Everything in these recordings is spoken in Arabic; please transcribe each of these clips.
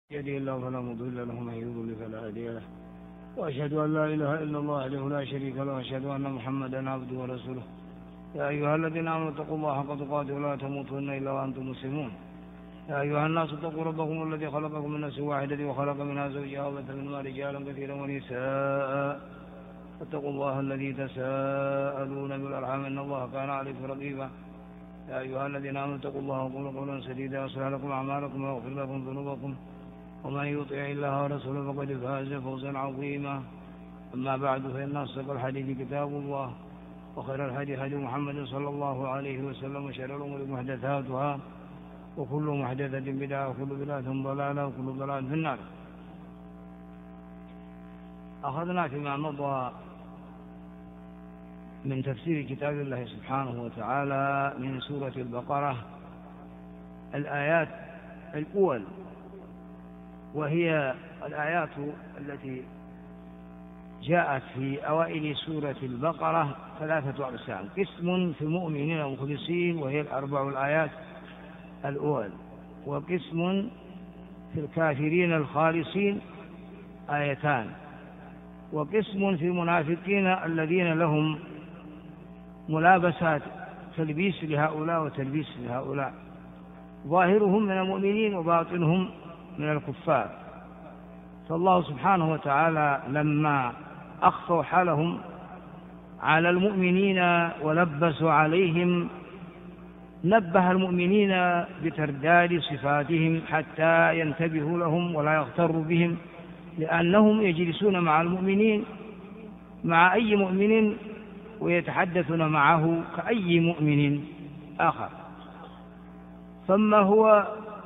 يهده الله فلا مضل له ومن يضلل فلا هادي له، وأشهد أن لا إله إلا الله وحده لا شريك له، وأشهد أن محمدا عبده ورسوله. يا أيها الذين آمنوا اتقوا الله حق تقاته ولا تموتن إلا وأنتم مسلمون. يا أيها الناس اتقوا ربكم الذي خلقكم من نفس واحدة وخلق منها زوجها وبث منهما رجالا كثيرا ونساء، واتقوا الله الذي تساءلون بالأرحام إن الله كان عليكم رقيبا. يا أيها الذين آمنوا اتقوا الله وقولوا قولا سديدا يصلح لكم أعمالكم ويغفر لكم ذنوبكم، ومن يطع الله ورسوله فقد فاز فوزا عظيما. أما بعد، فإن أصدق الحديث كتاب الله، وخير الهدي هدي محمد صلى الله عليه وسلم، وشر الأمور محدثاتها، وكل محدثة بدعة، وكل بدعة ضلالة، وكل ضلالة في النار. أخذنا فيما مضى من تفسير كتاب الله سبحانه وتعالى من سورة البقرة الآيات الأول، وهي الآيات التي جاءت في أوائل سورة البقرة 3 أقسام: قسم في المؤمنين المخلصين وهي 4 الآيات الأول، وقسم في الكافرين الخالصين 2، وقسم في المنافقين الذين لهم ملابسات تلبيس لهؤلاء وتلبيس لهؤلاء، ظاهرهم من المؤمنين وباطنهم من الكفار. فالله سبحانه وتعالى لما أخفوا حالهم على المؤمنين ولبسوا عليهم نبه المؤمنين بترداد صفاتهم حتى ينتبهوا لهم ولا يغتروا بهم، لأنهم يجلسون مع المؤمنين مع أي مؤمن ويتحدثون معه كأي مؤمن آخر. ثم هو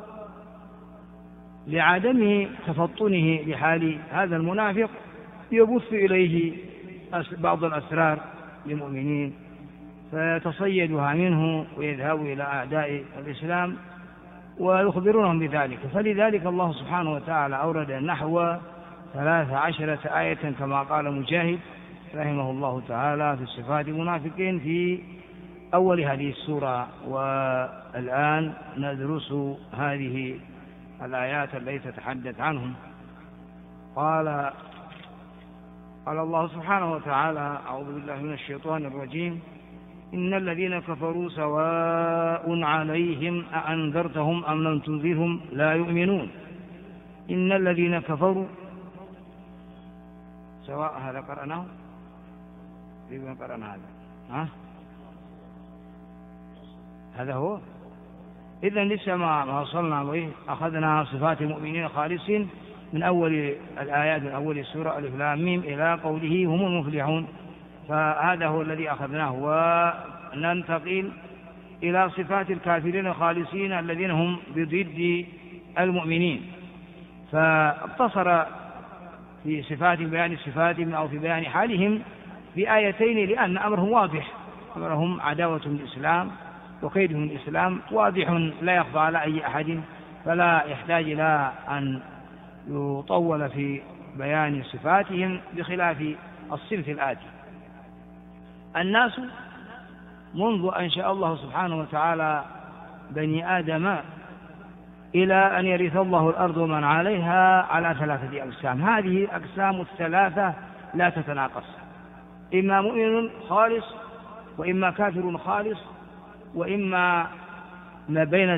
لعدم تفطنه لحال هذا المنافق يبث إليه بعض الأسرار للمؤمنين فيتصيدها منه ويذهب إلى أعداء الإسلام ويخبرونهم بذلك. فلذلك الله سبحانه وتعالى أورد نحو 13 آية كما قال مجاهد رحمه الله تعالى في صفات المنافقين في أول هذه السورة. والآن ندرس هذه الآيات التي تتحدث عنهم. قال الله سبحانه وتعالى: أعوذ بالله من الشيطان الرجيم: إن الذين كفروا سواء عليهم أأنذرتهم أم لم تنذرهم لا يؤمنون. إن الذين كفروا سواء. هذا قرأناه؟ كيف قرأنا هذا؟ هذا هو. إذن لسه ما وصلنا به. أخذنا صفات المؤمنين خالصين من أول الآيات من أول السورة ألف لام ميم إلى قوله هم المفلحون، فهذا هو الذي أخذناه. وننتقل إلى صفات الكافرين الخالصين الذين هم بضد المؤمنين، فاقتصر في صفات بيان صفاتهم أو في بيان حالهم بآيتين، لأن أمرهم واضح، أمرهم عداوة الإسلام وكيدهم الإسلام واضح لا يخفى على أي أحد، فلا يحتاج إلى أن يطول في بيان صفاتهم بخلاف الصنف الآتي. الناس منذ أن شاء الله سبحانه وتعالى بني آدم إلى أن يرث الله الأرض ومن عليها على 3 أقسام. هذه الأقسام 3 لا تتناقص: إما مؤمن خالص، وإما كافر خالص، وإما ما بين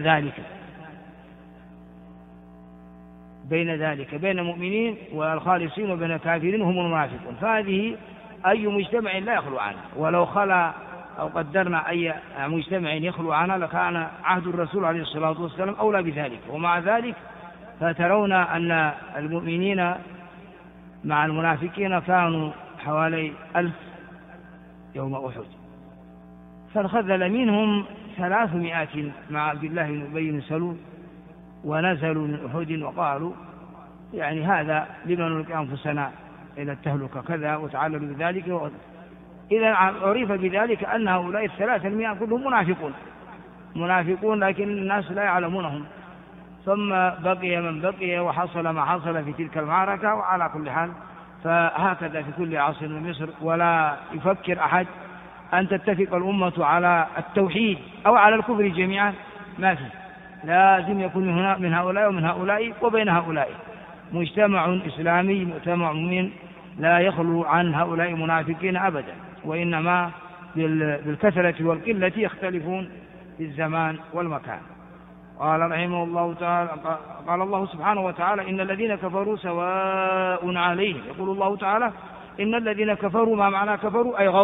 ذلك بين المؤمنين والخالصين وبين الكافرين هم المنافقون. فهذه أي مجتمع لا يخلو عنها، ولو خلا أو قدرنا أي مجتمع يخلو عنها لكان عهد الرسول عليه الصلاة والسلام أولى بذلك. ومع ذلك فترون أن المؤمنين مع المنافقين كانوا حوالي 1000 يوم أحد، فانخذل منهم 300 مع عبد الله بن أبي بن سلول، ونزلوا من أحد وقالوا يعني هذا لما نلقي أنفسنا إلى التهلكة كذا، وتعللوا بذلك. إذا عرف بذلك أن هؤلاء 300 كلهم منافقون، لكن الناس لا يعلمونهم. ثم بقي من بقي وحصل ما حصل في تلك المعركة. وعلى كل حال فهكذا في كل عصر من مصر، ولا يفكر أحد أن تتفق الأمة على التوحيد أو على الكفر جميعا، ما فيه. لازم يكون من هؤلاء ومن هؤلاء وبين هؤلاء مجتمع إسلامي مجتمع مؤمن لا يخلو عن هؤلاء المنافقين أبدا، وإنما بالكثرة والقلة يختلفون في الزمان والمكان. قال رحمه الله تعالى قال الله سبحانه وتعالى إن الذين كفروا سواء عليهم. يقول الله تعالى إن الذين كفروا، ما معنى كفروا؟ أي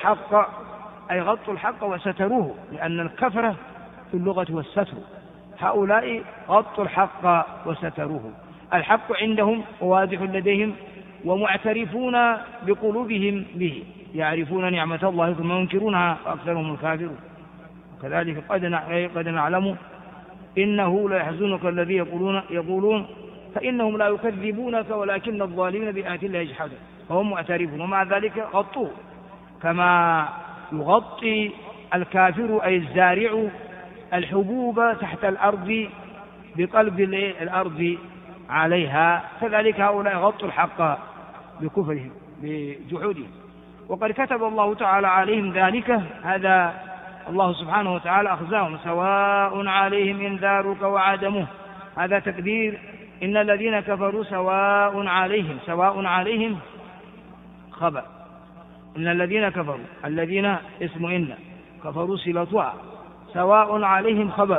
غطوا الحق وستروه، لأن الكفرة في اللغة والستر. هؤلاء غطوا الحق وستروه، الحق عندهم واضح لديهم ومعترفون بقلوبهم به، يعرفون نعمة الله ثم ينكرونها وأكثرهم الكافرون. وكذلك قد نعلم إنه لا يحزنك الذي يقولون فإنهم لا يكذبونك ولكن الظالمين بآيات الله يجحدون، فهم معترفون ومع ذلك غطوه، كما يغطي الكافر أي الزارع الحبوب تحت الأرض بقلب الأرض عليها، كذلك هؤلاء غطوا الحق بكفرهم بجحودهم. وقد كتب الله تعالى عليهم ذلك، هذا الله سبحانه وتعالى أخزاهم سواء عليهم إنذارك وعدمه، هذا تقدير إن الذين كفروا سواء عليهم خبر. إن الذين كفروا، الذين اسم إن، كفروا صلتها، سواء عليهم خبر،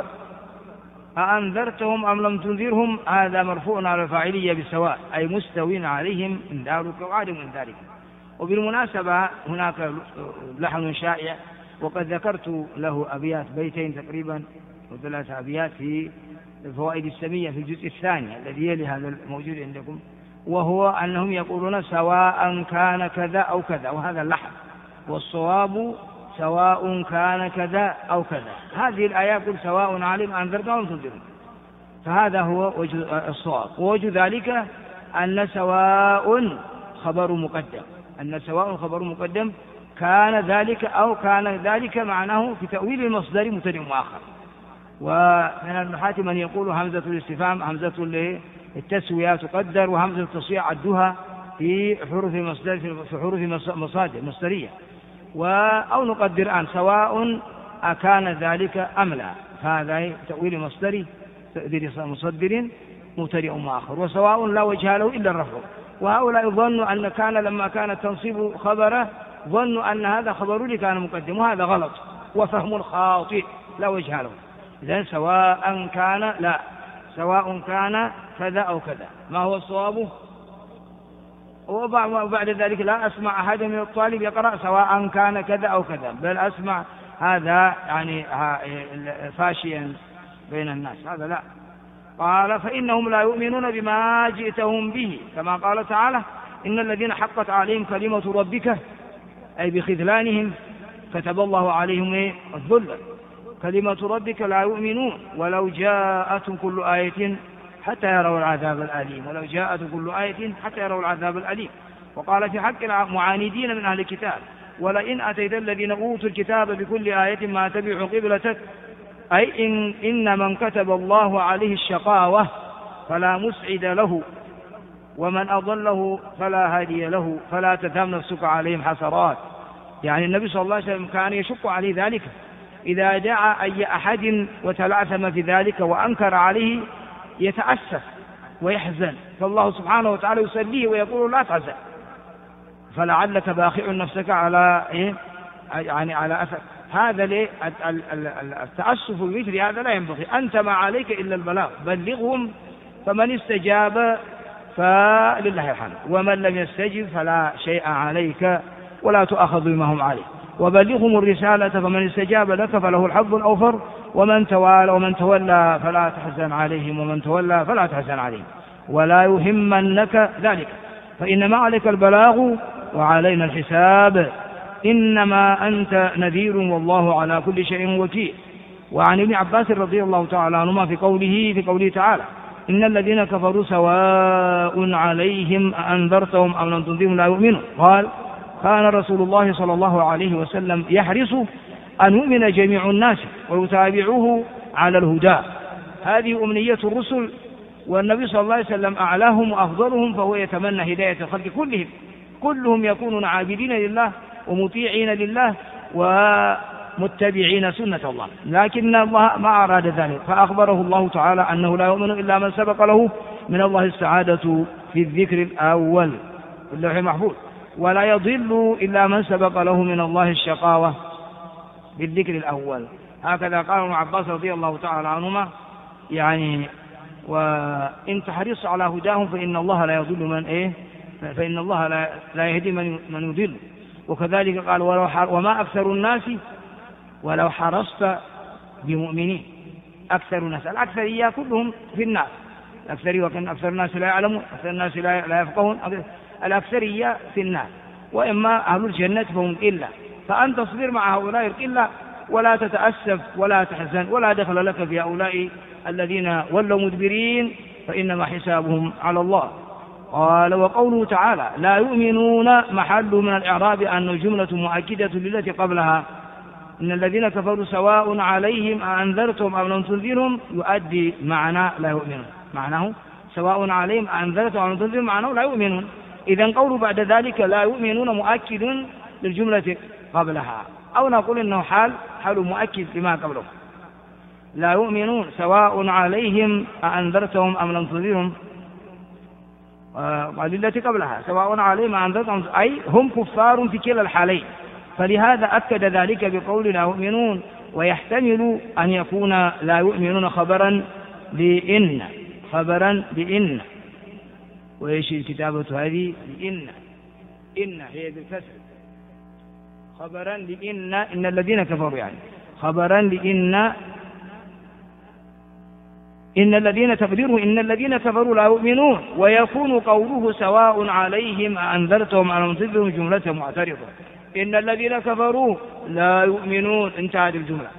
أأنذرتهم أم لم تنذرهم، هذا مرفوع على الفاعلية بسواء، أي مستوين عليهم إنذارك وعدم إنذارك. وبالمناسبة هناك لحن شائع وقد ذكرت له أبيات، بيتين تقريبا و3 أبيات في الفوائد السمية في الجزء الثاني الذي يلي هذا الموجود عندكم، وهو أنهم يقولون سواء كان كذا أو كذا، وهذا اللحن، والصواب سواء كان كذا أو كذا. هذه الآية يقول سواء عليهم أنذرتهم أم تنذرهم، فهذا هو وجه الصواب. ووجه ذلك أن سواء خبر مقدم، كان ذلك أو كان ذلك معناه في تأويل المصدر مبتدأ مؤخر. ومن النحاة من يقول همزة الاستفهام همزة التسوية تقدر، وهمزة التصويع عدها في حروف مصادر مصدرية، أو نقدر الآن سواء أكان ذلك أم لا، هذا تأويل مصدري تقدير مصدر مبتدأ مؤخر. وسواء لا وجه له إلا الرفع، وهؤلاء ظنوا أن كان لما كان التنصيب خبره ظنوا أن هذا خبر لي كان مقدم، وهذا غلط وفهم خاطئ لا وجه له. إذن سواء كان، لا، سواء كان كذا أو كذا، ما هو الصواب؟ وبعد ذلك لا أسمع أحد من الطالب يقرأ سواء كان كذا أو كذا، بل أسمع هذا يعني فاشيا بين الناس، هذا لا. قال فإنهم لا يؤمنون بما جئتهم به، كما قال تعالى إن الذين حقت عليهم كلمة ربك، أي بخذلانهم كتب الله عليهم الذل، كلمة ربك لا يؤمنون ولو جاءتهم كل آية حتى يروا العذاب الأليم. وقال في حق المعاندين من أهل الكتاب ولئن أتيت الذين أوتوا الكتاب بكل آية ما تبعوا قبلتك، أي إن من كتب الله عليه الشقاوة فلا مسعد له ومن أضله فلا هادي له فلا تذهب نفسك عليهم حسرات. يعني النبي صلى الله عليه وسلم كان يشق عليه ذلك، إذا دعا أي أحد وتلعثم في ذلك وأنكر عليه يتأسف ويحزن، فالله سبحانه وتعالى يسليه ويقول لا تحزن، فلعلك باخع نفسك على يعني على أثر هذا. التأسف بمثل هذا لا ينبغي، أنت ما عليك إلا البلاغ، بلغهم، فمن استجاب فلله الحمد، ومن لم يستجب فلا شيء عليك ولا تؤخذ بما هم عليه، وبلغهم الرسالة، فمن استجاب لك فله الحظ الأوفر، ومن تولى فلا تحزن عليهم، ومن تولى فلا تحزن عليهم، ولا يهمنك ذلك، فإنما عليك البلاغ وعلينا الحساب، إنما أنت نذير والله على كل شيء وكيل. وعن ابن عباس رضي الله تعالى عنهما في قوله تعالى إن الذين كفروا سواء عليهم أأنذرتهم أم لم تنذرهم لا يؤمنون، قال كان رسول الله صلى الله عليه وسلم يحرص أن يؤمن جميع الناس ويتابعوه على الهدى، هذه أمنية الرسل، والنبي صلى الله عليه وسلم أعلاهم وأفضلهم، فهو يتمنى هداية الخلق كلهم يكونون عابدين لله ومطيعين لله متبعين سنة الله، لكن الله ما أراد ذلك، فأخبره الله تعالى أنه لا يؤمن إلا من سبق له من الله السعادة في الذكر الأول في اللوح المحفوظ، ولا يضل إلا من سبق له من الله الشقاوة في الذكر الأول. هكذا قال ابن عباس رضي الله تعالى عنهما يعني وإن تحرص على هداهم فإن الله لا يضل من فإن الله لا يهدي من يضل. وكذلك قال وما أكثر الناس ولو حرصت بمؤمنين. أكثر الناس الأكثرية كلهم في الناس، الأكثرية وكان أكثر الناس لا يعلمون، أكثر الناس لا يفقهون، الأكثرية في الناس، وإما أهل الجنة فهم إلا، فأن تصبر مع هؤلاء القلة ولا تتأسف ولا تحزن ولا دخل لك في هؤلاء الذين ولوا مدبرين، فإنما حسابهم على الله. قال وقوله تعالى لا يؤمنون محل من الإعراب أن الجملة مؤكدة للتي قبلها، إن الذين كفروا سواء عليهم أنذرتهم أم لم تنذرهم يؤدي معنى لا يؤمنون، معناه سواء عليهم أنذرتهم أم لم تنذرهم معناه لا يؤمنون. إذن قولوا بعد ذلك لا يؤمنون مؤكد للجملة قبلها، أو نقول إنه حال مؤكد لما قبله. لا يؤمنون سواء عليهم أنذرتهم أم لم تنذرهم التي قبلها سواء عليهم أنذرتهم، أي هم كفار في كلا الحالين، فلهذا أكد ذلك بقول لا يؤمنون. ويحتمل أن يكون لا يؤمنون خبرا بإن وإيش الكتابة هذه إن هي بالكسر، خبرا لإن إن الذين كفروا يعني خبرا لإن الذين تقديره إن الذين كفروا لا يؤمنون، ويكون قوله سواء عليهم أنذرتهم أم لم تنذرهم جملة معترضة. إن الذين كفروا لا يؤمنون انتهت الجملة،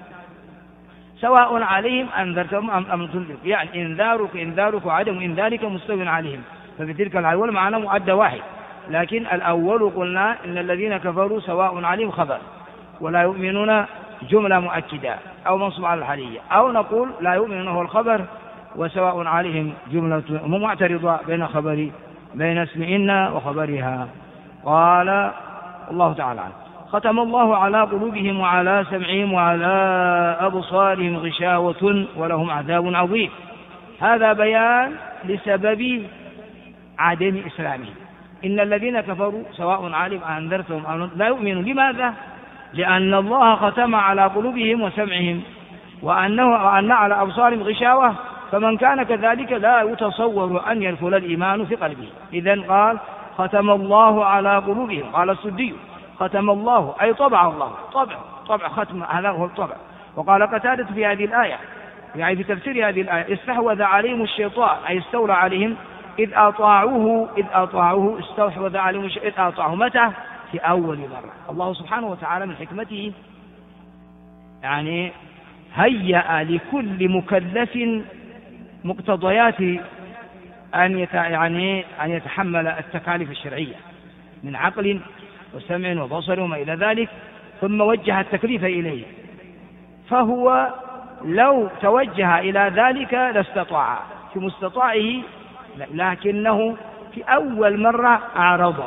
سواء عليهم أنذرتهم أم لم تنذرهم، يعني إنذارك وعدم إنذارك مستوٍ عليهم، ففي تلك الأول معنى مؤدى واحد. لكن الأول قلنا إن الذين كفروا سواء عليهم خبر، ولا يؤمنون جملة مؤكدة أو منصوب على الحالية، أو نقول لا يؤمنون هو الخبر وسواء عليهم جملة معترضة بين اسم إن وخبرها. قال الله تعالى ختم الله على قلوبهم وعلى سمعهم وعلى أبصارهم غشاوة ولهم عذاب عظيم. هذا بيان لسبب عدم إسلامهم. إن الذين كفروا سواء عليهم أنذرتهم أم لا يؤمنون. لماذا؟ لأن الله ختم على قلوبهم وسمعهم وأن على أبصارهم غشاوة، فمن كان كذلك لا يتصور أن يدخل الإيمان في قلبه. إذن قال ختم الله على قلوبهم. قال السدي ختم الله أي طبع الله، طبع ختم، هذا هو الطبع. وقال قتادة في هذه الآية يعني في تفسير هذه الآية استحوذ عليهم الشيطان أي استولى عليهم إذ أطاعوه استحوذ عليهم الشيطان إذ أطاعوه. متى؟ في أول مرة. الله سبحانه وتعالى من حكمته يعني هيأ لكل مكلف مقتضيات أن يتحمل التكاليف الشرعية من عقل وسمع وبصر وما إلى ذلك، ثم وجه التكليف إليه، فهو لو توجه إلى ذلك لاستطاع في مستطاعه، لكنه في أول مرة أعرض،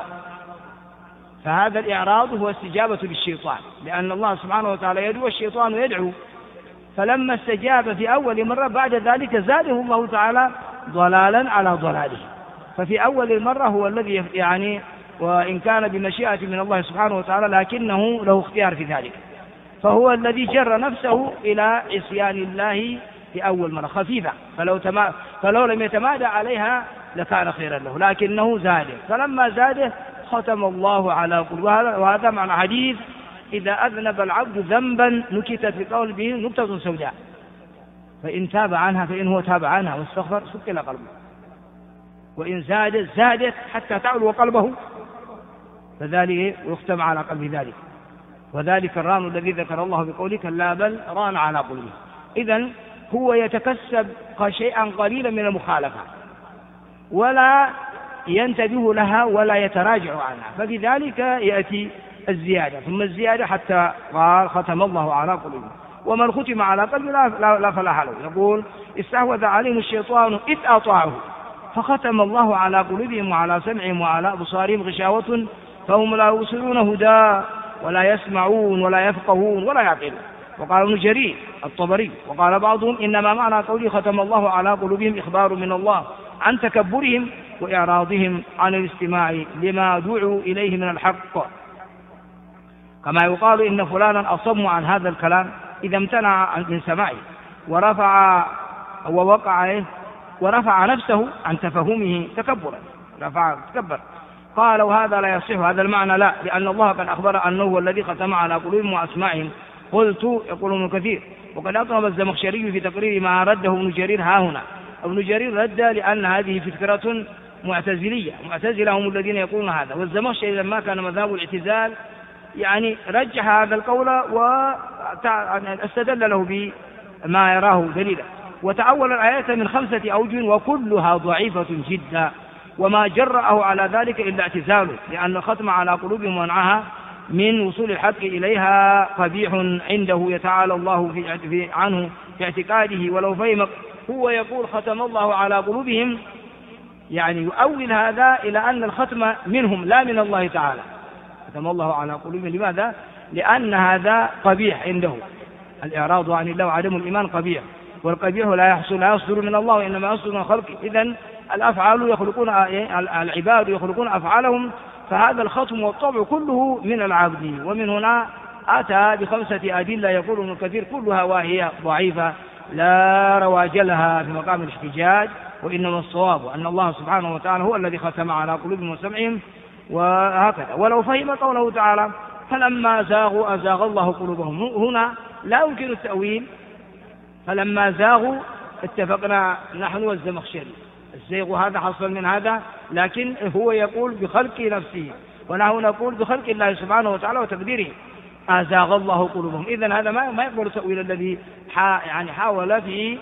فهذا الإعراض هو استجابة للشيطان، لأن الله سبحانه وتعالى يدعو والشيطان يدعو، فلما استجاب في أول مرة بعد ذلك زاده الله تعالى ضلالا على ضلاله. ففي أول المرة هو الذي يعني وإن كان بمشيئة من الله سبحانه وتعالى لكنه له اختيار في ذلك، فهو الذي جر نفسه إلى عصيان الله في أول مرة خفيفة، فلو لم يتمادى عليها لكان خيرا له، لكنه زاده، فلما زاده ختم الله على قلوبهم. وهذا معنى حديث إذا أذنب العبد ذنبا نكتت في قلبه نكتة سوداء فإن تاب عنها فإن هو تاب عنها واستغفر سكل قلبه، وإن زادت حتى تعلو قلبه فذلك يختم على قلب ذلك، وذلك الران الذي ذكر الله بقوله كلا بل ران على قلبه. إذن هو يتكسب شيئا قليلا من المخالفة ولا ينتبه لها ولا يتراجع عنها، فبذلك يأتي الزيادة ثم الزيادة حتى قال ختم الله على قلوبهم. ومن ختم على قلبه لا فلاح له. يقول استحوذ عليهم الشيطان إذ أطاعوه فختم الله على قلوبهم وعلى سمعهم وعلى أبصارهم غشاوة فهم لا يبصرون هدى ولا يسمعون ولا يفقهون ولا يعقلون. وقال ابن جرير الطبري وقال بعضهم إنما معنى قوله ختم الله على قلوبهم إخبار من الله عن تكبرهم وإعراضهم عن الاستماع لما دعوا إليه من الحق، كما يقال إن فلانا أصم عن هذا الكلام إذا امتنع من سماعه ورفع نفسه عن تفهمه تكبرا، تكبر. قال وهذا لا يصح هذا المعنى، لا، لأن الله قد أخبر أنه هو الذي ختم على قلوبهم وأسماعهم. قلت يقول ابن كثير وقد أطلب الزمخشري في تقرير ما رده ابن جرير ها هنا. ابن جرير رد لأن هذه فكرة معتزلية، معتزلة هم الذين يقولون هذا، والزمخشري لما كان مذهب الاعتزال يعني رجح هذا القول واستدل له بما يراه دليلا، وتأول الآيات من 5 أوجه وكلها ضعيفة جدا، وما جرأه على ذلك إلا اعتزاله، لأن الختم على قلوبهم ومنعها من وصول الحق إليها قبيح عنده يتعالى الله عنه في اعتقاده. ولو فهم هو يقول ختم الله على قلوبهم، يعني يؤول هذا إلى أن الختم منهم لا من الله تعالى، ختم الله على قلوبهم. لماذا؟ لأن هذا قبيح عنده، الإعراض عن الله وعدم الإيمان قبيح، والقبيح لا يصدر من الله وإنما يصدر من خلقه. إذن الأفعال يخلقون، العباد يخلقون أفعالهم، فهذا الختم والطبع كله من العبد. ومن هنا أتى ب5 أدلة يقول ابن كثير كلها وهي ضعيفة لا رواج لها في مقام الاحتجاج، وإنما الصواب أن الله سبحانه وتعالى هو الذي ختم على قلوبهم وسمعهم وهكذا. ولو فهم قوله تعالى فلما زاغوا أزاغ الله قلوبهم، هنا لا يمكن التأويل، فلما زاغوا اتفقنا نحن والزمخشري الزيغ هذا حصل من هذا، لكن هو يقول بخلق نفسه ونحن نقول بخلق الله سبحانه وتعالى وتقديره أزاغ الله قلوبهم. إذن هذا ما يقبل التأويل الذي يعني حاول في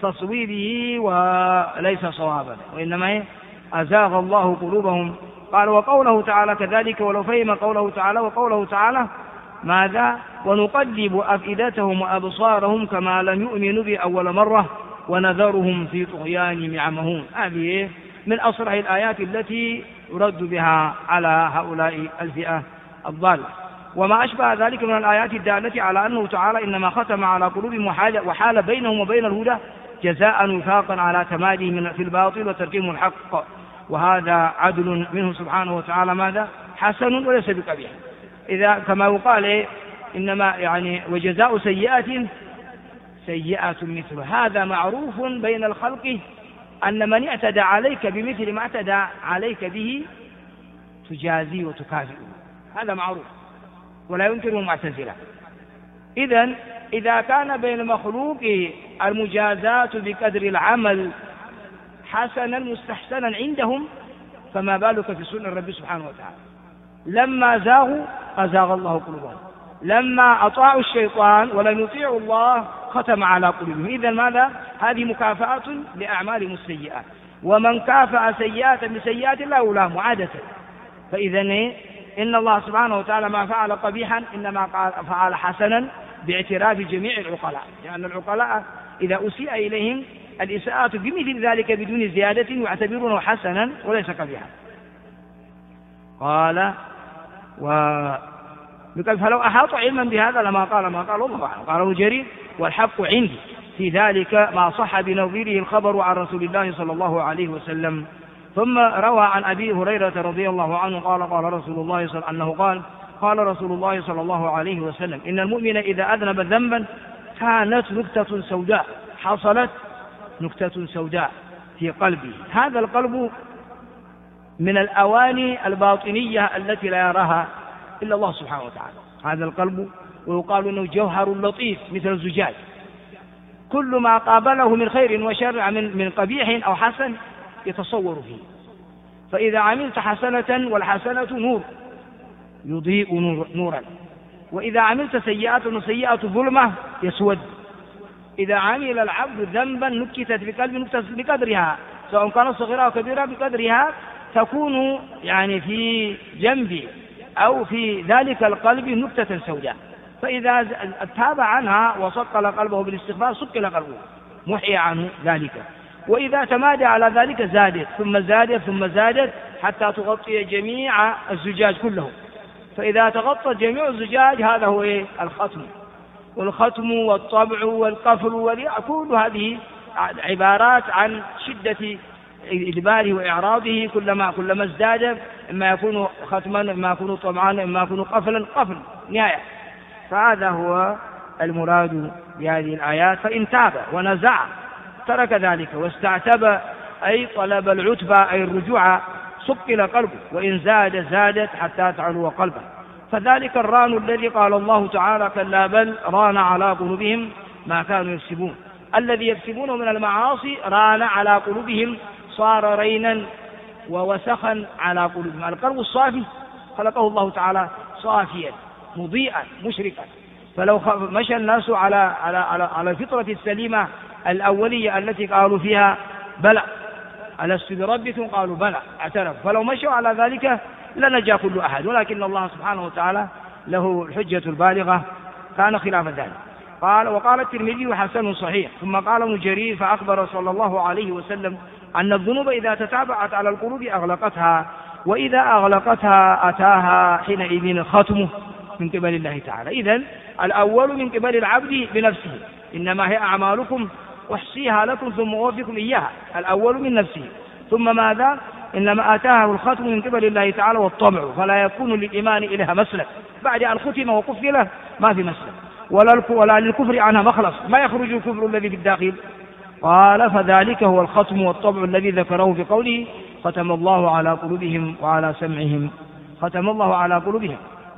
تصويبه وليس صوابا، وإنما أزاغ الله قلوبهم. قال وقوله تعالى كذلك ولو فهم قوله تعالى، وقوله تعالى ماذا؟ ونقلب أفئدتهم وأبصارهم كما لم يؤمنوا به أول مرة ونذرهم في طغيان يعمهون. هذه من أصرح الآيات التي يرد بها على هؤلاء الفئة الضالة. وما أشبه ذلك من الآيات الدالة على أنه تعالى إنما ختم على قلوبهم وحال بينهم وبين الهدى جزاء وفاقا على تمادهم في الباطل وتركهم الحق، وهذا عدل منه سبحانه وتعالى ماذا؟ حسن وليس بقبيح. إذا كما يقال إنما يعني وجزاء سيئة مثل هذا معروف بين الخلق أن من اعتدى عليك بمثل ما اعتدى عليك به تجازي وتكافئ، هذا معروف ولا ينكره المعتزلة. إذن إذا كان بين المخلوق المجازاة بقدر العمل حسنا مستحسنا عندهم، فما بالك في سنة الرب سبحانه وتعالى. لما زاغوا أزاغ الله قلوبهم، لما أطاعوا الشيطان ولم يطيعوا الله ختم على قلوبهم. إذن ماذا؟ هذه مكافأة لأعمالهم السيئات، ومن كافأ سيئات بسيئات لا يلام عادة. فإذن إن الله سبحانه وتعالى ما فعل قبيحا إنما فعل حسنا باعتراف جميع العقلاء، لأن العقلاء إذا أسيء إليهم الإساءة بمثل ذلك بدون زيادة يعتبرونه حسنا وليس قبيحا. قال فلو أحاطوا علما بهذا لما قال ما قال الله أعلم. قال ابن جرير والحق عندي في ذلك ما صح بنظيره الخبر عن رسول الله صلى الله عليه وسلم. ثم روى عن أبي هريرة رضي الله عنه قال رسول الله قال رسول الله صلى الله عليه وسلم إن المؤمن إذا أذنب ذنبا كانت نكتة سوداء، حصلت نكتة سوداء في قلبه. هذا القلب من الأواني الباطنية التي لا يراها إلا الله سبحانه وتعالى. هذا القلب ويقال أنه جوهر لطيف مثل الزجاج، كل ما قابله من خير وشر من قبيح أو حسن يتصور فيه. فإذا عملت حسنة والحسنة نور يضيء نورا، وإذا عملت سيئة وسيئة ظلمة يسود. إذا عمل العبد ذنبا نكتت في قلبه نكتة بقدرها، سواء كانت صغيرة أو كبيرة بقدرها، تكون يعني في جنب أو في ذلك القلب نكتة سوداء. فإذا تاب عنها وصقل قلبه بالاستغفار صقل قلبه محي عنه ذلك. وإذا تمادى على ذلك زادت ثم زادت ثم زادت حتى تغطي جميع الزجاج كله، فإذا تغطى جميع الزجاج هذا هو الختم. والختم والطبع والقفل كل هذه عبارات عن شدة إدباره وإعراضه، كلما ازداد إما يكون ختما إما يكون طبعا إما يكون قفلا، قفل نهاية. فهذا هو المراد بهذه الآيات. فإن تاب ونزع ترك ذلك واستعتب أي طلب العتبة أي الرجوع صقل قلبه، وإن زادت حتى تعلو قلبه. فذلك الران الذي قال الله تعالى كلا بل ران على قلوبهم ما كانوا يكسبون. الذي يكسبونه من المعاصي ران على قلوبهم، صار رينا ووسخا على قلوبهم. القلب الصافي خلقه الله تعالى صافيا مضيئا مشرقا، فلو مشى الناس على الفطرة السليمة الأولية التي قالوا فيها بلى ألست بربكم قالوا بلى اعترفوا، فلو مشوا على ذلك لنجا كل أحد، ولكن الله سبحانه وتعالى له الحجة البالغة كان خلاف ذلك. وقال الترمذي حسن صحيح. ثم قال ابن جرير فأخبر صلى الله عليه وسلم أن الذنوب إذا تتابعت على القلوب أغلقتها، وإذا أغلقتها أتاها حينئذ الختم من قبل الله تعالى. إذن الأول من قبل العبد بنفسه، إنما هي أعمالكم أحصيها لكم ثم أوفيكم إياها. الأول من نفسه. ثم ماذا؟ إنما آتاها الختم من قبل الله تعالى والطبع، فلا يكون للإيمان إليها مسلك بعد أن ختم وقفل، ما في مسلك، ولا للكفر عنها مخلص، ما يخرج الكفر الذي في الداخل. قال فذلك هو الختم والطبع الذي ذكره في قوله ختم الله على قلوبهم وعلى سمعهم. ختم الله على قلوبهم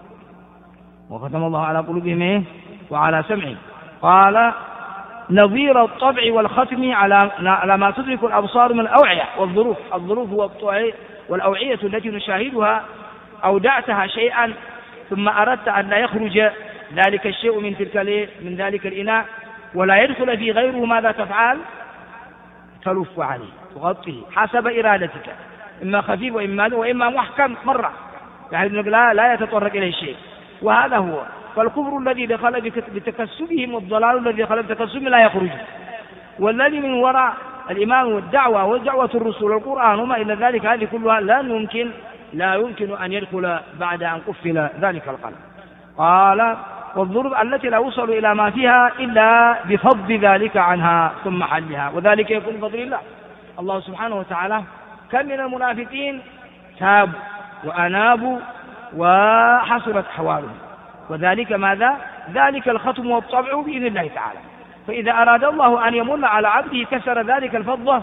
وختم الله على قلوبهم وعلى سمعهم. قال نظير الطبع والختم على ما تدرك الأبصار من الأوعية والظروف. الظروف والأوعية التي نشاهدها، أودعتها شيئا ثم أردت أن لا يخرج ذلك الشيء من ذلك الإناء ولا يدخل في غيره، ماذا تفعل؟ تلف عليه تغطيه حسب إرادتك، إما خفيف وإما محكم مرة، يعني لا يتطرق إليه شيء. وهذا هو. فالكفر الذي دخل بتكسبهم والضلال الذي دخل بتكسبهم لا يخرج، والذي من وراء الإيمان والدعوة ودعوة الرسول والقرآن وما إلى ذلك هذه كلها لا يمكن أن يدخل بعد أن قفل ذلك القلب. قال والظروف التي لا يوصل إلى ما فيها إلا بفض ذلك عنها ثم حلها، وذلك يكون بفضل الله. الله سبحانه وتعالى كم من المنافقين تابوا وأنابوا وحصلت حوالهم، وذلك ماذا؟ ذلك الختم والطبع بإذن الله تعالى. فإذا أراد الله أن يمن على عبده كسر ذلك الفضة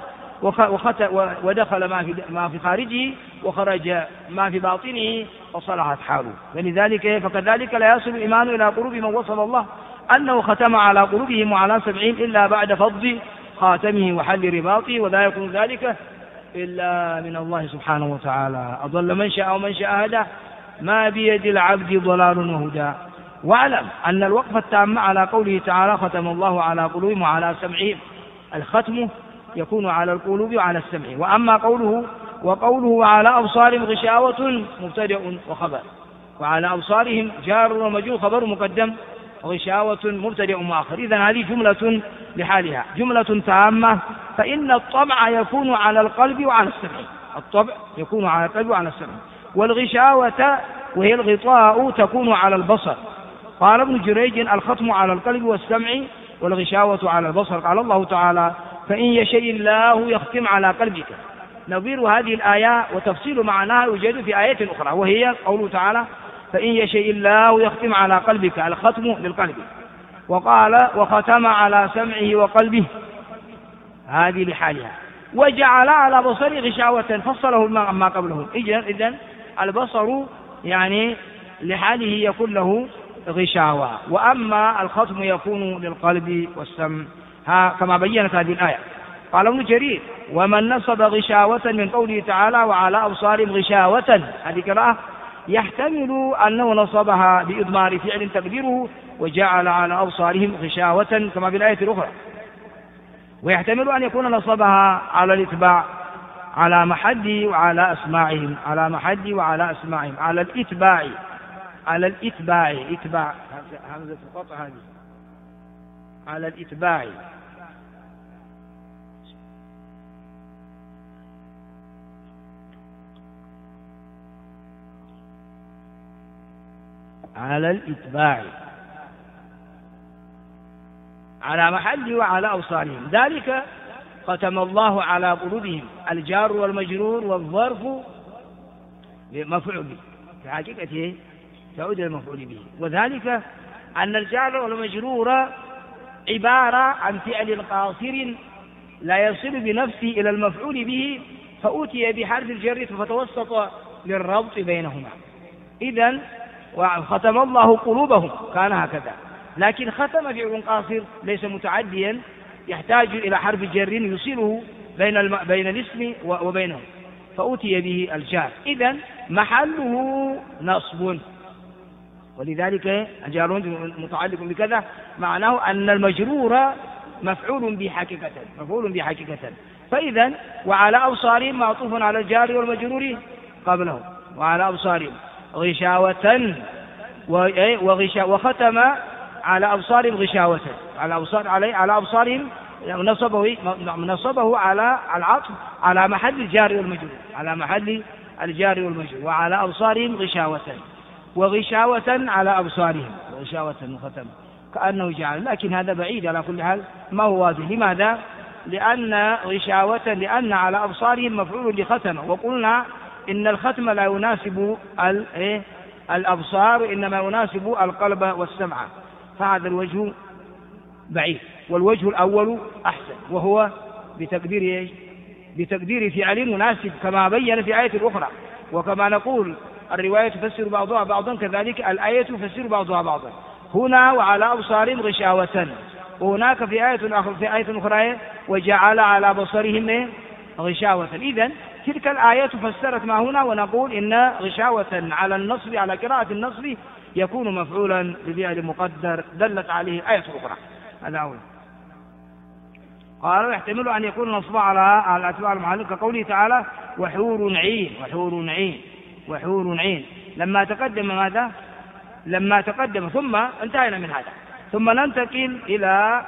ودخل ما في خارجه وخرج ما في باطنه وصلحت حاله. فلذلك فكذلك لا يصل الإيمان إلى قلوب من وصل الله أنه ختم على قلوبهم وعلى سمعهم إلا بعد فض خاتمه وحل رباطه، ولا يكون ذلك إلا من الله سبحانه وتعالى. أضل من شاء ومن شاء هدى، ما بيد العبد ضلال وهدى. واعلم أن الوقف التام على قوله تعالى ختم الله على قلوبهم وعلى سمعهم، الختم يكون على القلوب وعلى السمع. وأما وقوله وعلى أبصارهم غشاوة مبتدأ وخبر، وعلى أبصارهم جار ومجرور خبر مقدم، غشاوة مبتدأ مؤخر. إذن هذه جملة لحالها، جملة تامة. فإن الطبع يكون على القلب وعلى السمع، الطبع يكون على القلب وعلى السمع، والغشاوة وهي الغطاء تكون على البصر. قال ابن جريج الختم على القلب والسمع والغشاوة على البصر. قال الله تعالى فإن يشاء الله يختم على قلبك. نظير هذه الآية وتفصيل معناها يوجد في آية أخرى، وهي قوله تعالى فإن يشاء الله يختم على قلبك، الختم للقلب. وقال وختم على سمعه وقلبه، هذه لحالها. وجعل على بصره غشاوة، فصله ما قبله. إذن البصر يعني لحاله يكون له غشاوة، وأما الختم يكون للقلب والسمع كما بينت هذه الآية. قال ابن جرير ومن نصب غشاوة من قوله تعالى وعلى أبصارهم غشاوة، هذه قراءة يحتمل أنه نصبها بإضمار فعل تقديره وجعل على أبصارهم غشاوة كما في الآية الأخرى، ويحتمل أن يكون نصبها على الإتباع على محد وعلى أسماعهم، على محد وعلى أسماعهم، على الإتباع إتباع همزة القطع هذه، على الإتباع. على الإتباع على محله وعلى أوصالهم. ذلك ختم الله على قلوبهم. الجار والمجرور والظرف مفعول به في حقيقته تعود إلى المفعول به، وذلك أن الجار والمجرور عبارة عن فعل قاصر لا يصل بنفسه إلى المفعول به، فأتي بحرف الجر فتوسط للربط بينهما. إذن ختم الله قلوبهم كان هكذا، لكن ختم فعل قاصر ليس متعديا يحتاج إلى حرف جر يصله بين الاسم وبينه، فأتي به الجار، إذن محله نصب. ولذلك الجار متعلق بكذا معناه أن المجرور مفعول به حقيقة. فإذا وعلى أبصارهم معطوف على الجار والمجرور قبله، وعلى أبصارهم غشاوة وختم على أبصارهم غشاوة، على أبصارهم نصبه على العطف على محل الجار والمجرور، وعلى أبصارهم غشاوة وغشاوة على أبصارهم وغشاوة ختم كأنه جعل، لكن هذا بعيد على كل حال ما هو واضح. لماذا؟ لأن على أبصارهم مفعول لختم، وقلنا إن الختم لا يناسب الأبصار، إنما يناسب القلب والسمع، فهذا الوجه بعيد. والوجه الأول أحسن، وهو بتقدير فعل مناسب كما بين في آية أخرى، وكما نقول الرواية تفسر بعضها بعضا كذلك الآية تفسر بعضها بعضا. هنا وعلى أبصارهم غشاوة، وهناك في آية أخرى وجعل على بصرهم غشاوة. إذن تلك الآية فسرت ما هنا، ونقول إن غشاوة على النصب على قراءة النصب يكون مفعولا بفعل مقدر دلت عليه آية أخرى. هذا أول. قالوا يحتمل أن يكون نصب على الأتباع المعلق كقوله تعالى وحور عين لما تقدم ماذا؟ لما تقدم ثم انتهينا من هذا، ثم ننتقل إلى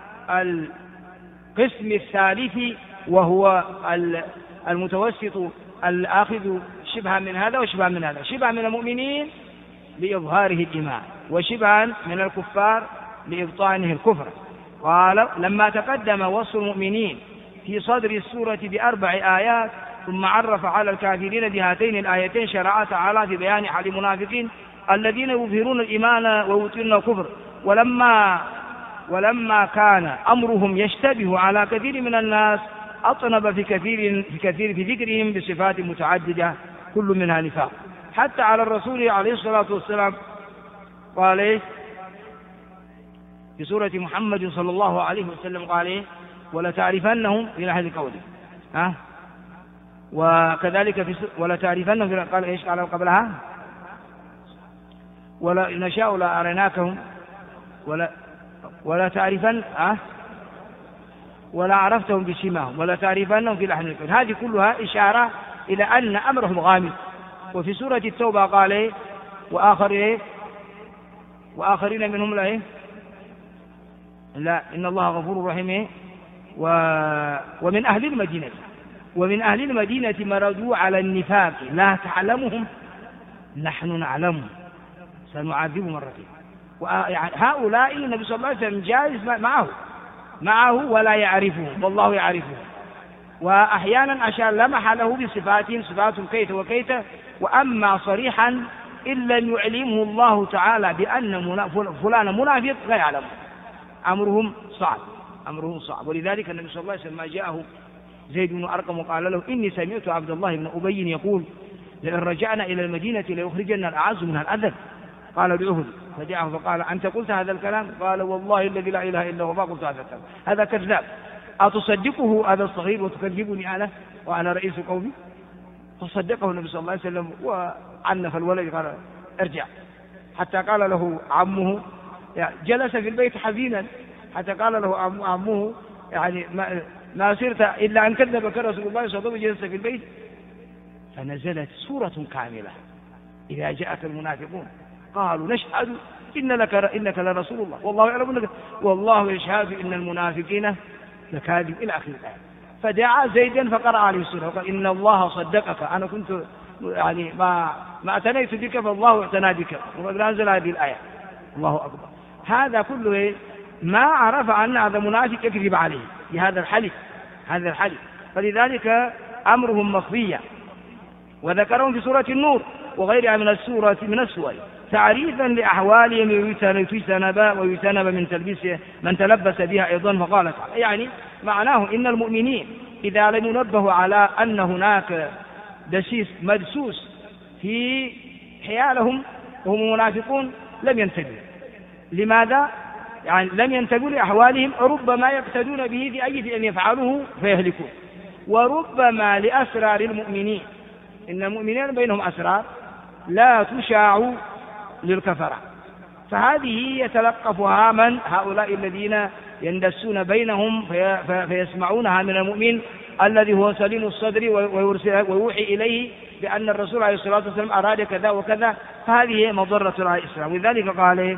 القسم الثالث وهو المتوسط الآخذ شبها من هذا وشبها من هذا، شبها من المؤمنين لإظهاره الإيمان، وشبها من الكفار لإبطانه الكفر. قال لما تقدم وصف المؤمنين في صدر السورة ب4 آيات، ثم عرف على الكافرين بهاتين الآيتين، شرع تعالى في بيان حال المنافقين الذين يظهرون الإيمان ويبطنون الكفر. ولما كان أمرهم يشتبه على كثير من الناس، أطنب في كثير في ذكرهم بصفات متعددة كل منها نفاق، حتى على الرسول عليه الصلاة والسلام. قال إيه في سورة محمد صلى الله عليه وسلم؟ قال إيه ولتعرفنهم إلى هذه القول، وكذلك في ولا تعرفنهم قال إيش قال قبلها؟ ولا نشاء لا أريناكهم ولا تعرفن ولا عرفتهم بسيماهم ولا تعرفنهم في لحن القول. هذه كلها إشارة إلى أن أمرهم غامض. وفي سورة التوبة قال إيه وآخرين منهم لا إن الله غفور رحيم، ومن أهل المدينة مردوا على النفاق لا تعلمهم نحن نعلمهم سنعذبهم مرتين. هؤلاء النبي صلى الله عليه وسلم جالس معه ولا يعرفهم والله يعرفهم، وأحيانا أشار لمح له صفات كيت وكيت، وأما صريحا إن لم يعلمه الله تعالى بأن فلان منافق لا يعلم، أمرهم صعب. ولذلك النبي صلى الله عليه وسلم ما جاءه زيد بن أرقم وقال له إني سمعت عبد الله بن أبي يقول لئن رجعنا إلى المدينة ليخرجن الأعز من الأذل، قال ادعوه، فجاءه فقال أنت قلت هذا الكلام؟ قال والله الذي لا إله إلا هو ما قلت هذا الكلام، هذا كذاب، أتصدقه هذا الصغير وتكذبني أنا وأنا رئيس قومي؟ فصدقه النبي صلى الله عليه وسلم وعنف الولد قال ارجع، حتى قال له عمه جلس في البيت حزينا، حتى قال له عمه يعني ما صرت إلا أن كذبك رسول الله صلى الله عليه وسلم، جلس في البيت. فنزلت سورة كاملة إذا جاءك المنافقون قالوا نشهد إنك لرسول الله والله يعلم أنك والله يشهد إن المنافقين لكاذب إلى آخر الآية. فدعا زيدا فقرأ عليه السورة وقال إن الله صدقك، أنا كنت يعني ما اعتنيت بك فالله اعتنى بك، ونزل هذه الآية. الله أكبر. هذا كله ما عرف أن هذا منافق يكذب عليه بهذا الحلف، هذا الحلف. فلذلك أمرهم مخفية. وذكرهم في سورة النور وغيرها من السور تعريفا لأحوالهم ويجتنب من تلبيس من تلبس بها أيضا. فقال تعالى يعني معناه إن المؤمنين إذا لم ينبهوا على أن هناك مدسوس في حيالهم وهم منافقون لم ينتبهوا. لماذا؟ يعني لم ينتبهوا لأحوالهم، ربما يقتدون به في أي شيء يفعله فيهلكون، وربما لأسرار المؤمنين، إن المؤمنين بينهم أسرار لا تشاع للكفرة، فهذه يتلقفها من هؤلاء الذين يندسون بينهم فيسمعونها من المؤمن الذي هو سليم الصدر ويوحي إليه بأن الرسول عليه الصلاة والسلام أراد كذا وكذا، فهذه مضرة على الإسلام. ولذلك قال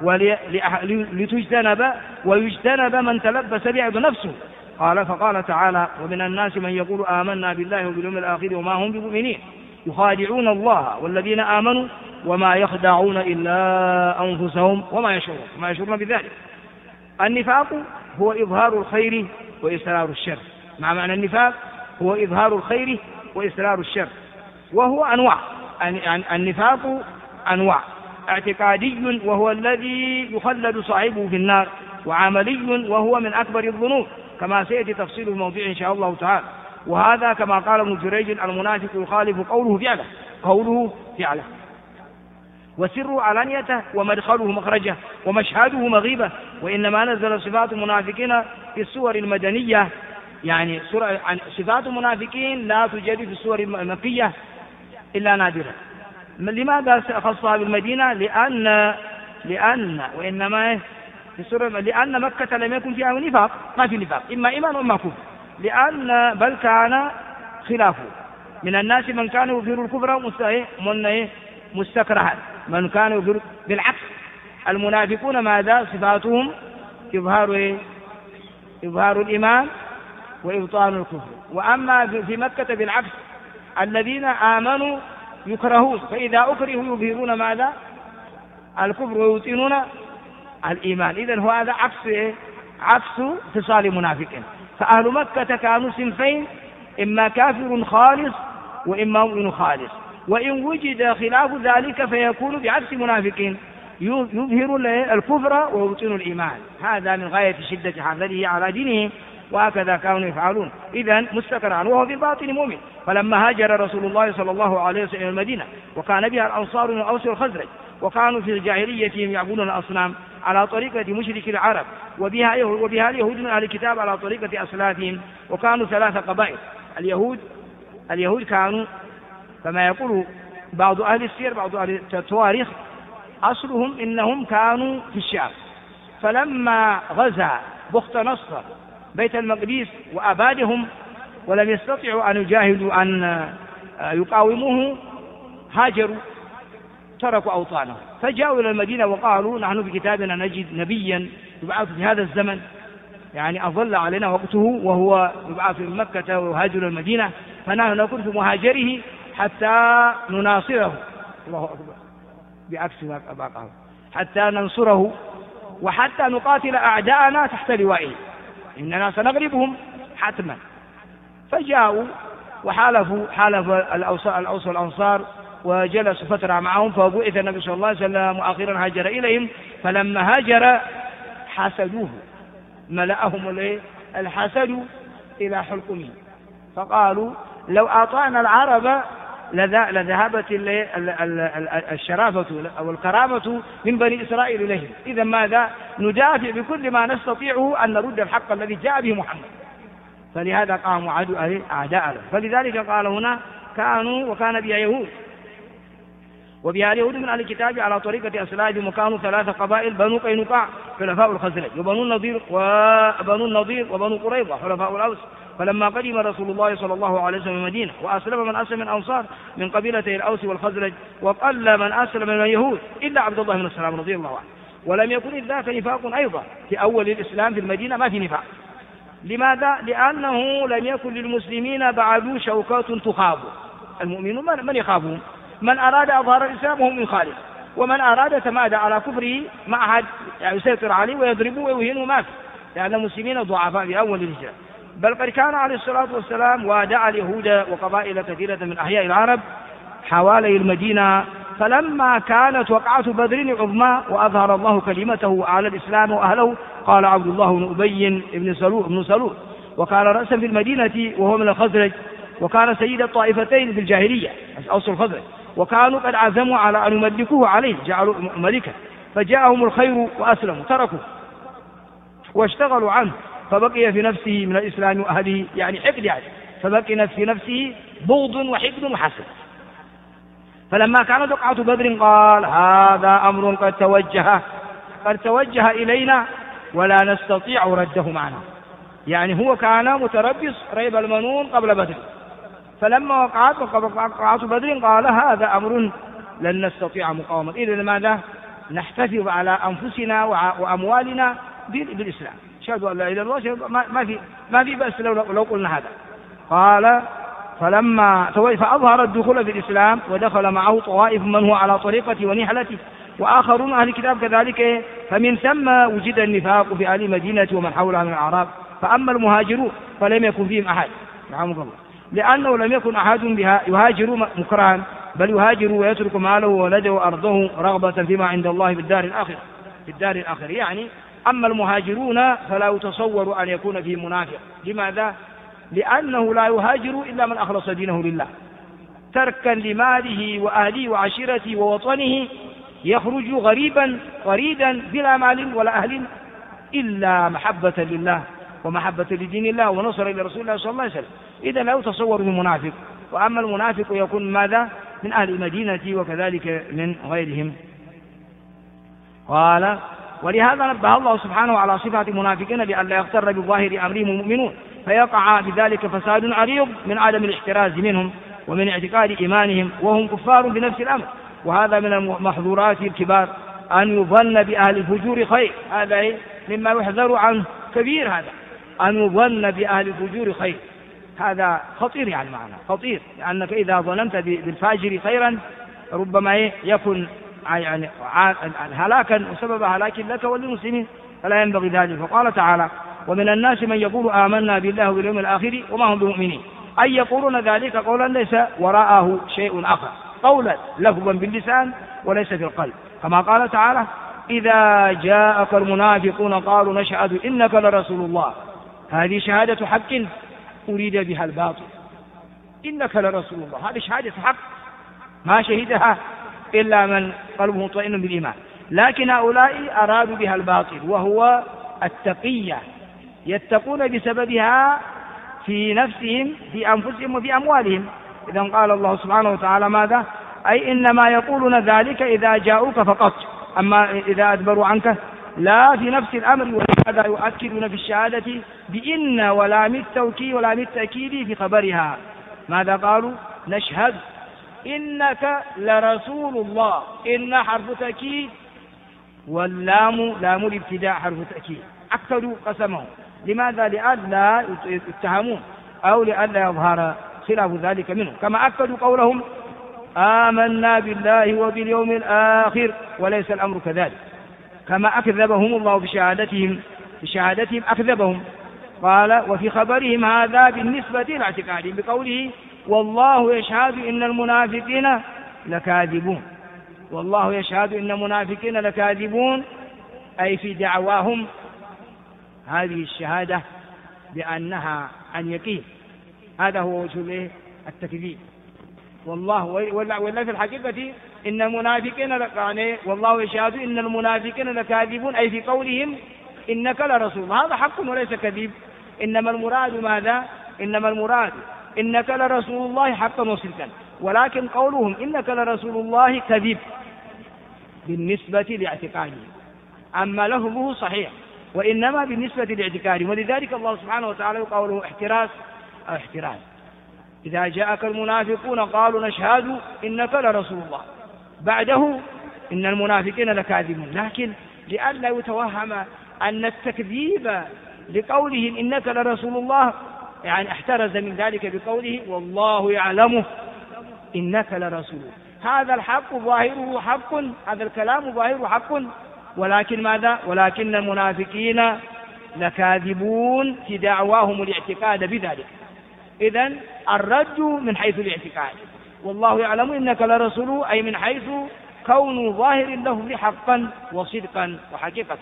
ويجتنب من تلبس به نفسه. فقال تعالى ومن الناس من يقول آمنا بالله وباليوم الآخر وما هم بمؤمنين يخادعون الله والذين آمنوا وما يخدعون إلا أنفسهم وما يشعرون بذلك. النفاق هو إظهار الخير وإسرار الشر. مع معنى النفاق هو إظهار الخير وإسرار الشر، وهو أنواع. النفاق أنواع: اعتقادي وهو الذي يخلد صاحبه في النار، وعملي وهو من أكبر الذنوب كما سيأتي تفصيله الموضوع إن شاء الله تعالى. وهذا كما قال ابن جريج المنافق يخالف قوله فعله وسره علانيته ومدخله مخرجه ومشهده مغيبه. وإنما نزل صفات المنافقين في السور المدنية، يعني صفات المنافقين لا توجد في السور المكية إلا نادرا. لماذا خصها بالمدينة؟ لأن مكة لم يكن فيها نفاق، ما في نفاق، إما إيمان وإما كفر، بل كان خلافه. من الناس من كان يظهر الكفر مستكرها، من كان يظهر بالعكس. المنافقون ماذا صفاتهم؟ إظهار الإيمان وإبطان الكفر. وأما في مكة بالعكس، الذين آمنوا يكرهون، فإذا أكرهوا يظهرون ماذا؟ الكفر ويبطنون الإيمان. إذن هذا عكس خصال المنافقين. فأهل مكة كانوا صنفين: إما كافر خالص وإما مؤمن خالص، وإن وجد خلاف ذلك فيكون بعكس منافقين يظهر الكفر ويبطن الإيمان. هذا من غاية شدة حذره على دينه، وهكذا كانوا يفعلون. إذن مستكرها وهو في الباطن مؤمن. فلما هاجر رسول الله صلى الله عليه وسلم المدينة وكان بها الأنصار من الأوس والخزرج، وكانوا في جاهليتهم يعبدون الأصنام على طريقة مشرك العرب، وبها اليهود من أهل الكتاب على طريقة أسلافهم، وكانوا 3 قبائل. اليهود كانوا كما يقول بعض أهل السير بعض أهل التواريخ أصلهم إنهم كانوا في الشام، فلما غزا بخت نصر بيت المقدس وأبادهم ولم يستطيعوا أن يجاهدوا أن يقاوموه، هاجروا تركوا أوطانهم، فجاءوا إلى المدينة وقالوا نحن في كتابنا نجد نبيا يبعث في هذا الزمن، يعني أظل علينا وقته وهو يبعث من مكة ويهاجر المدينة، فنحن نكون في مهاجره حتى نناصره. الله أكبر، بعكس ما أبقاه، حتى ننصره وحتى نقاتل أعداءنا تحت لوائه، إننا سنغلبهم حتما. فجاءوا حالف الأوس والأنصار وجلسوا فترة معهم، فبعث النبي صلى الله عليه وسلم وأخيرا هاجر إليهم. فلما هاجر حسدوه، ملأهم الحسد إلى حلقهم، فقالوا لو أطعنا العرب لذهبت الشرافة أو الكرامة من بني إسرائيل إليهم. إذا ماذا؟ ندافع بكل ما نستطيعه أن نرد الحق الذي جاء به محمد. فلهذا قاموا أعداء له. فلذلك قال هنا وكان بها يهود وبها اليهود من أهل الكتاب على طريقة أسلافهم، وكانوا 3 قبائل: بنو قينقاع حلفاء الخزرج، وبنو النضير وبنو قريظة حلفاء الأوس. فلما قدم رسول الله صلى الله عليه وسلم المدينة وأسلم من أسلم من الأنصار من قبيلتي الأوس والخزرج، وقل من أسلم من اليهود إلا عبد الله بن السلام رضي الله عنه. ولم يكن ذاك نفاق أيضا في أول الإسلام في المدينة، ما في نفاق. لماذا؟ لأنه لم يكن للمسلمين بعد شوكات تخاض، المؤمنون من يخافون؟ من أراد أظهار الإسلام وهم يخالف، ومن أراد تمادى على كفره ما أحد يعني يسيطر عليه ويضربه ويهينه ما في، لأن المسلمين ضعفاء في أول الهجرة. بل قد كان عليه الصلاة والسلام ودعا اليهود وقبائل كثيرة من أحياء العرب حوالي المدينة، فلما كانت وقعة بدر عظمى وأظهر الله كلمته وأعلى الإسلام وأهله، قال عبد الله بن أبي بن سلول وكان رأسا في المدينة وهو من الخزرج، وكان سيد الطائفتين في الجاهلية أوس الخزرج، وكانوا قد عزموا على أن يملكوه عليه، جعلوا ملكا، فجاءهم الخير وأسلموا تركوا واشتغلوا عنه، فبقي في نفسه من الإسلام وأهله يعني حقد يعني، فبقي في نفسه بغض وحقد وحسد. فلما كانت وقعة بدر قال هذا أمر قد توجه إلينا ولا نستطيع رده معنا، يعني هو كان متربص ريب المنون قبل بدر، فلما وقعت بدر قال هذا أمر لن نستطيع مقاومة، إذا لماذا نحتفظ على أنفسنا وأموالنا بالإسلام، شهد أن لا إله إلا الله، ما في بأس لو قلنا هذا. قال فأظهر الدخول في الإسلام ودخل معه طوائف من هو على طريقته ونحلته وآخرون أهل الكتاب كذلك، فمن ثم وجد النفاق في أهل المدينة ومن حولها من الأعراب. فأما المهاجرون فلم يكن فيهم أحد رحمه الله، لأنه لم يكن أحد بها يهاجر مكرها، بل يهاجر ويترك ماله وولده وأرضه رغبة فيما عند الله في الدار الآخرة. يعني أما المهاجرون فلا يتصور أن يكون فيه منافق. لماذا؟ لأنه لا يهاجر إلا من أخلص دينه لله، تركا لماله وأهله وعشيرته ووطنه، يخرج غريبا فريدا بلا مال ولا أهل إلا محبة لله ومحبة لدين الله ونصر إلى رسول الله صلى الله عليه وسلم. إذا لا يتصور المنافق. وأما المنافق يكون ماذا؟ من أهل المدينة وكذلك من غيرهم. قال ولهذا نبه الله سبحانه على صفات المنافقين بأن لا يغتر بظاهر أمرهم المؤمنون، فيقع بذلك فساد عريض من عدم الاحتراز منهم ومن اعتقاد إيمانهم وهم كفار بنفس الأمر. وهذا من المحظورات الكبار أن يظن بأهل الفجور خير، هذا مما يحذر عنه كبير، هذا أن يظن بأهل الفجور خير، هذا خطير يعني معنى خطير، لأنك إذا ظننت بالفاجر خيرا ربما يكون يعني هلاكا وسبب هلاك لك وللمسلمين، فلا ينبغي ذلك. فقال تعالى ومن الناس من يقول آمنا بالله واليوم الآخر وما هم بمؤمنين، أي يقولون ذلك قولا ليس وراءه شيء آخر، قولا لفظا باللسان وليس في القلب، كما قال تعالى إذا جاءك المنافقون قالوا نشهد إنك لرسول الله، هذه شهادة حق أريد بها الباطل، إنك لرسول الله، هذه شهادة حق ما شهدها إلا من قلبه مطمئن بالإيمان، لكن هؤلاء أرادوا بها الباطل وهو التقية، يتقون بسببها في نفسهم في أنفسهم وفي أموالهم. إذا قال الله سبحانه وتعالى ماذا؟ أي إنما يقولون ذلك إذا جاءوك فقط، أما إذا أدبروا عنك لا في نفس الأمر. ولهذا يؤكدون في الشهادة بإن ولام التوكيد ولام التأكيد في خبرها، ماذا قالوا؟ نشهد إنك لرسول الله، إن حرف تأكيد واللام لام الابتداء حرف تأكيد، أكدوا قسمهم. لماذا؟ لئلا يتهمون أو لئلا يظهر خلاف ذلك منهم، كما أكدوا قولهم آمنا بالله وباليوم الآخر وليس الأمر كذلك، كما أكذبهم الله بشهادتهم أكذبهم. قال وفي خبرهم هذا بالنسبة لاعتقادهم بقوله والله يشهد إن المنافقين لكاذبون، والله يشهد إن المنافقين لكاذبون، أي في دعواهم هذه الشهادة بأنها عن يقين، هذا هو وجه التكذيب. والله ولا في الحقيقة إن المنافقين يعني والله يشهد إن المنافقين لكاذبون، أي في قولهم إنك لرسول، هذا حق وليس كذب. إنما المراد ماذا؟ إنما المراد إنك لرسول الله حقا وصدقا، ولكن قولهم إنك لرسول الله كذب بالنسبة لاعتقادهم، أما لفظه صحيح وإنما بالنسبة لاعتقادهم. ولذلك الله سبحانه وتعالى قوله احتراز إذا جاءك المنافقون قالوا نشهد إنك لرسول الله، بعده إن المنافقين لكاذبون، لكن لئلا يتوهم أن التكذيب لقولهم إنك لرسول الله يعني احترز من ذلك بقوله والله يعلمه، إنك لرسول. هذا الحق ظاهره حق، هذا الكلام ظاهره حق، ولكن ماذا؟ ولكن المنافقين لكاذبون في دعواهم الاعتقاد بذلك. إذن الرد من حيث الاعتقاد، والله يعلم إنك لرسول، أي من حيث كون ظاهر اللفظ حقا وصدقا وحقيقة.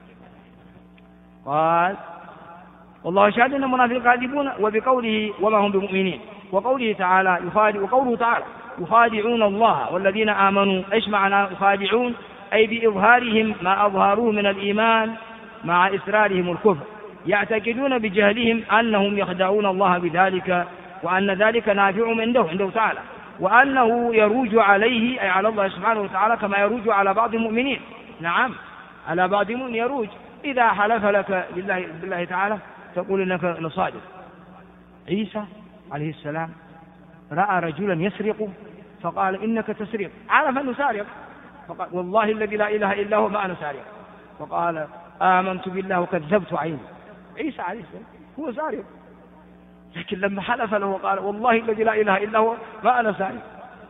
قال والله شهد أن المنافقين كاذبون، وبقوله وما هم بمؤمنين، وقوله تعالى يخادعون الله والذين آمنوا. إيش معنى يخادعون؟ أي بإظهارهم ما أظهروه من الإيمان مع إسرارهم الكفر، يعتقدون بجهلهم أنهم يخدعون الله بذلك، وأن ذلك نافع عنده تعالى، وأنه يروج عليه أي على الله سبحانه وتعالى كما يروج على بعض المؤمنين. نعم، على بعض المؤمنين يروج. إذا حلف لك بالله تعالى تقول إنك لصادق. عيسى عليه السلام رأى رجلا يسرق فقال إنك تسرق، عرف أنه سارق، فقال والله الذي لا إله إلا هو ما أنا سارق، فقال آمنت بالله وكذبت عيني. عيسى عليه السلام هو سارق، لكن لما حلف له قال والله الذي لا إله إلا هو ما أنا سارق.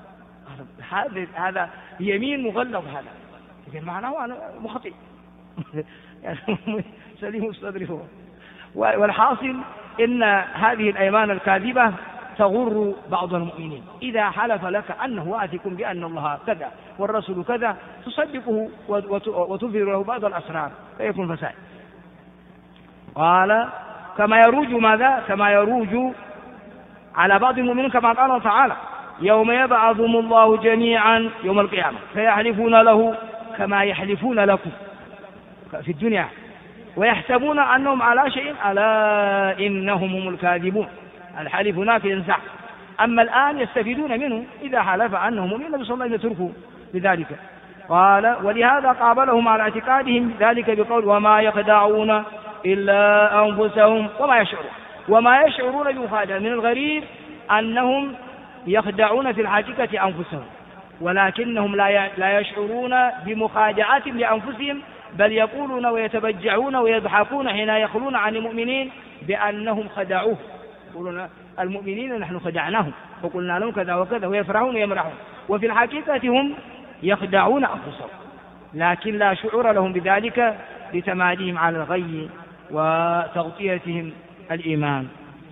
هذا يمين مغلظ، هذا إذن معناه أنا مخطئ يعني سليم الصدر هو. والحاصل إن هذه الأيمان الكاذبة تغر بعض المؤمنين. إذا حلف لك أنه واثق بأن الله كذا والرسول كذا تصدقه وتظهر له بعض الأسرار فيكون فساد. قال كما يروج ماذا؟ كما يروج على بعض المؤمنين كما قال تعالى يوم يبعثهم الله جميعا يوم القيامة فيحلفون له كما يحلفون لكم في الدنيا ويحسبون أنهم على شيء، ألا إنهم هم الكاذبون. الحلف هناك ينزع، أما الآن يستفيدون منه. إذا حلف أنهم مؤمنين النبي صلى الله عليه وسلم يتركوا بذلك. قال ولهذا قابلهم على اعتقادهم ذلك بقول وما يخدعون إلا أنفسهم وما يشعرون بمخادعة. من الغريب أنهم يخدعون في الحقيقة أنفسهم، ولكنهم لا يشعرون بمخادعة لأنفسهم، بل يقولون ويتبجعون ويضحكون حين يخلون عن المؤمنين بأنهم خدعوه. يقولون المؤمنين نحن خدعناهم وقلنا لهم كذا وكذا، ويفرحون ويمرحون، وفي الحقيقة هم يخدعون أنفسهم، لكن لا شعور لهم بذلك لتماديهم على الغي وتغطيتهم الإيمان.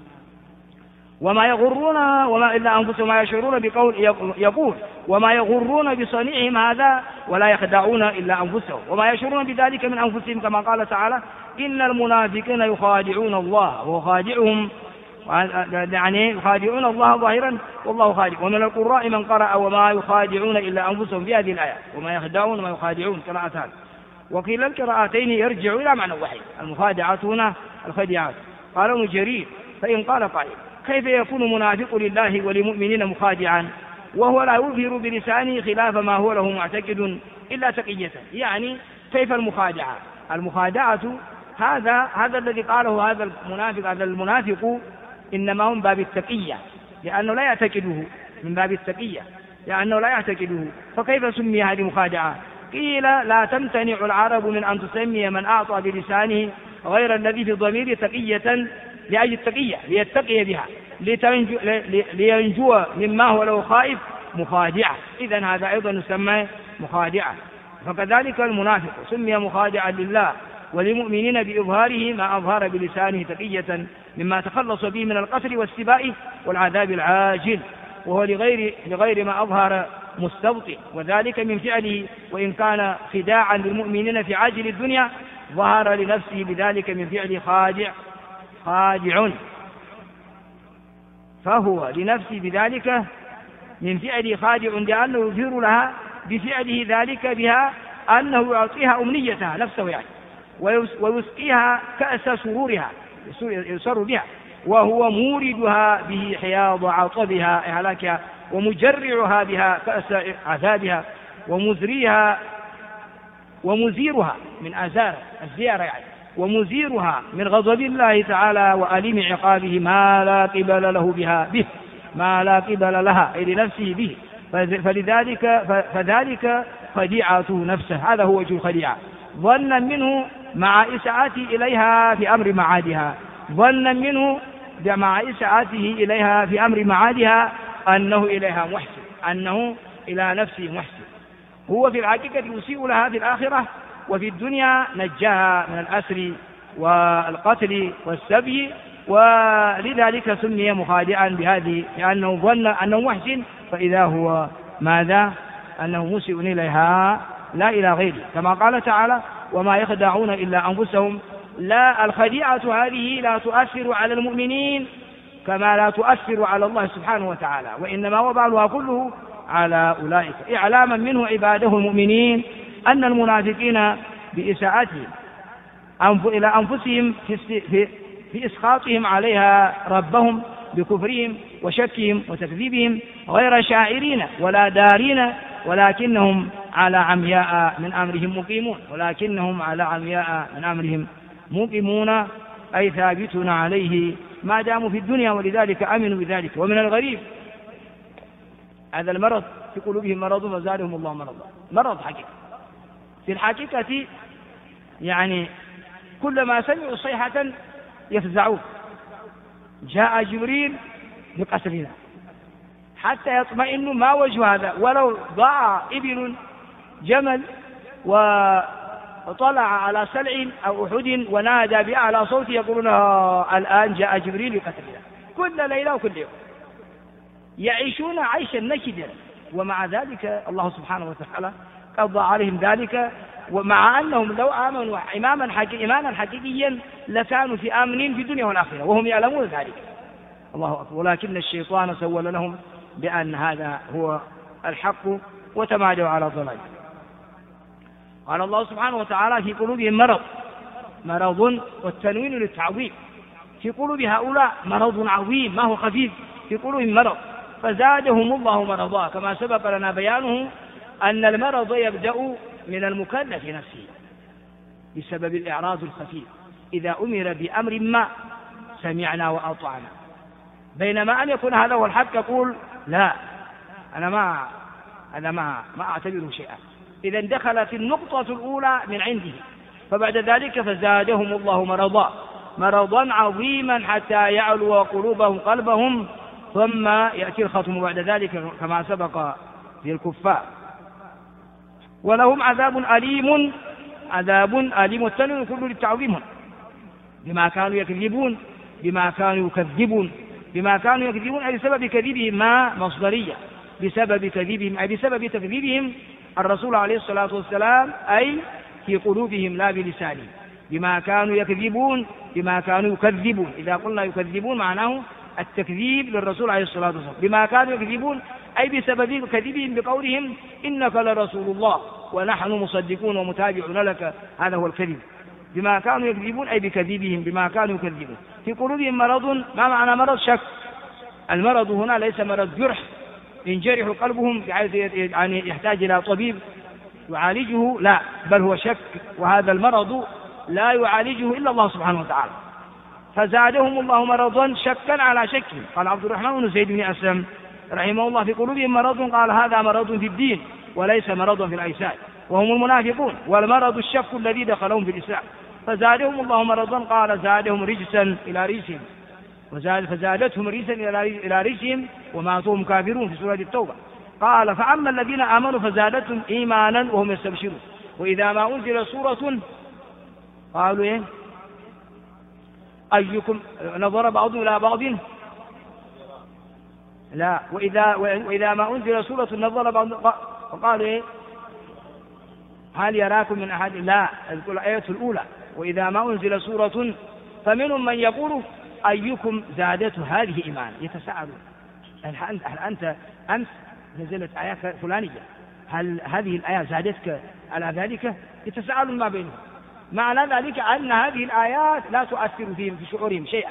وما يغرون وما إلا أنفسهم ما يشعرون بقول يقول وما يغرون بصنيعهم هذا ولا يخدعون إلا أنفسهم وما يشعرون بذلك من أنفسهم، كما قال تعالى إن المنافقين يخادعون الله وخادعهم، يعني يخادعون الله ظاهرا والله خادع. ومن القراء من قرأ وما يخادعون إلا أنفسهم في هذه الآية، وما يخدعون وما يخادعون قراءتان، وكلا القراءتين يرجع إلى معنى واحد، المخادعات هنا الخديعات. قال ابن جرير فإن قال قائل كيف يكون منافق لله ولمؤمنين مخادعا وهو لا يظهر بلسانه خلاف ما هو له معتقد إلا تقية؟ يعني كيف المخادعة؟ المخادعة هذا الذي قاله هذا المنافق إنما هم باب التقية، لأنه لا يعتقده، من باب التقية لأنه لا يعتقده. فكيف سمي هذه مخادعة؟ قيل لا تمتنع العرب من أن تسمي من أعطى بلسانه غير الذي في الضمير تقية لأجل التقية ليتقي بها لينجو مما هو له خائف مخادعة. إذن هذا أيضا يسمى مخادعة. فكذلك المنافق سمي مخادعا لله وللمؤمنين بإظهاره ما أظهر بلسانه تقية مما تخلص به من القتل والسباء والعذاب العاجل، وهو لغير ما أظهر مستبطئ، وذلك من فعله وإن كان خداعا للمؤمنين في عاجل الدنيا ظهر لنفسه بذلك من فعل خادع، فهو لنفسه بذلك من فعل خادع، لأنه يظهر لها بفعله ذلك بها أنه يعطيها أمنيتها نفسه يعني، ويسقيها كأس سرورها يسر بها، وهو موردها به حياض عطبها إهلاكها، ومجرعها بها كأس عذابها، ومزيرها من آزار الزيارة يعني، ومزيرها من غضب الله تعالى وأليم عقابه ما لا قبل له به ما لا قبل لها أي لنفسه به. فذلك خديعة نفسه، هذا هو وجه الخديعة، ظنا منه مع إساءته إليها في أمر معادها، ظنا منه مع إساءته إليها في أمر معادها أنه إليها محسن، أنه إلى نفسه محسن. هو في الحقيقة يسيء لها في الآخرة، وفي الدنيا نجاها من الأسر والقتل والسبي، ولذلك سمي مخادعا بهذه، لأنه ظن أنه محسن فإذا هو ماذا؟ أنه مسيء إليها لا إلى غيره، كما قال تعالى: وما يخدعون إلا أنفسهم. لا، الخديعة هذه لا تؤثر على المؤمنين كما لا تؤثر على الله سبحانه وتعالى، وإنما وبالها كله على أولئك، إعلاما منه عباده المؤمنين أن المنافقين بإساءتهم إلى أنفسهم في إسخاطهم عليها ربهم بكفرهم وشكهم وتكذيبهم غير شاعرين ولا دارين، ولكنهم على عمياء من أمرهم مقيمون، ولكنهم على عمياء من أمرهم مقيمون، أي ثابتون عليه ما داموا في الدنيا، ولذلك أمنوا بذلك. ومن الغريب هذا المرض في قلوبهم مرض فزادهم الله مرضا، مرض حقيقي. في الحقيقة يعني كلما سمعوا صيحة يفزعون، جاء جبريل بقتلنا حتى يطمئنوا ما وجه هذا، ولو ضاع إبل جمل وطلع على سلع أو أحد ونادى بأعلى صوت يقولون الآن جاء جبريل بقتلنا، كل ليلة وكل يوم يعيشون عيشا نكدا، ومع ذلك الله سبحانه وتعالى قضى عليهم ذلك، ومع أنهم لو آمنوا إيمانا حقيقيا لكانوا في آمنين في الدنيا والآخرة وهم يعلمون ذلك. الله أكبر. ولكن الشيطان سول لهم بأن هذا هو الحق وتمادوا على ضلال. قال الله سبحانه وتعالى: في قلوبهم مرض، والتنوين للتعظيم، في قلوب هؤلاء مرض عظيم ما هو خفيف، في قلوبهم مرض فزادهم الله مرضا، كما سبق لنا بيانه أن المرض يبدأ من المكلف نفسه بسبب الإعراض الخفيف، إذا أمر بأمر ما سمعنا وأطعنا، بينما أن يكون هذا هو الحق يقول لا أنا ما أعتبره شيئا. إذا دخل في النقطة الأولى من عنده، فبعد ذلك فزادهم الله مرضا عظيما حتى يعلو قلبهم، ثم يأتي الختم بعد ذلك كما سبق في الكفار. ولهم عذاب أليم، والتنوين كله للتعظيم، بما كانوا يكذبون أي بسبب كذبهم، ما مصدرية، بسبب كذبهم أي بسبب تكذيبهم الرسول عليه الصلاة والسلام، أي في قلوبهم لا بلسانهم، بما كانوا يكذبون. إذا قلنا يكذبون معناه التكذيب للرسول عليه الصلاة والسلام، بما كانوا يكذبون أي بسبب كذبهم بقولهم إنك لرسول الله ونحن مصدقون ومتابعون لك، هذا هو الكذب. بما كانوا يكذبون أي بكذبهم بما كانوا يكذبون. في قلوبهم مرض، ما معنى مرض؟ شك. المرض هنا ليس مرض جرح ينجرح قلبهم بحيث يعني يحتاج إلى طبيب يعالجه، لا، بل هو شك، وهذا المرض لا يعالجه إلا الله سبحانه وتعالى. فزادهم الله مرضا شكا على شك. قال عبد الرحمن بن زيد بن أسلم رحمه الله: في قلوبهم مرض، قال هذا مرض في الدين وليس مرض في الأجساد، وهم المنافقون، والمرض الشك الذي دخلهم في الإسلام. فزادهم الله مرضا، قال زادهم رجسا إلى رجسهم، فزادتهم رجسا إلى رجسهم وماتوا كافرون في سورة التوبة. قال: فأما الذين آمنوا فزادتهم إيمانا وهم يستبشرون، وإذا ما أنزل سورة قالوا أيكم نظر بعضهم إلى بعض، لا، وإذا ما أنزل سورة نظر بعض فقالوا هل يراكم من أحد؟ لا، اذكر الآية الأولى: وإذا ما أنزل سورة فمنهم من يقول أيكم زادته هذه إيمان. يتساءلون هل أنت أمس نزلت آية فلانية، هل هذه الآية زادتك على ذلك؟ يتساءلون ما بينهم. معنى ذلك أن هذه الآيات لا تؤثر فيهم في شعورهم شيئا.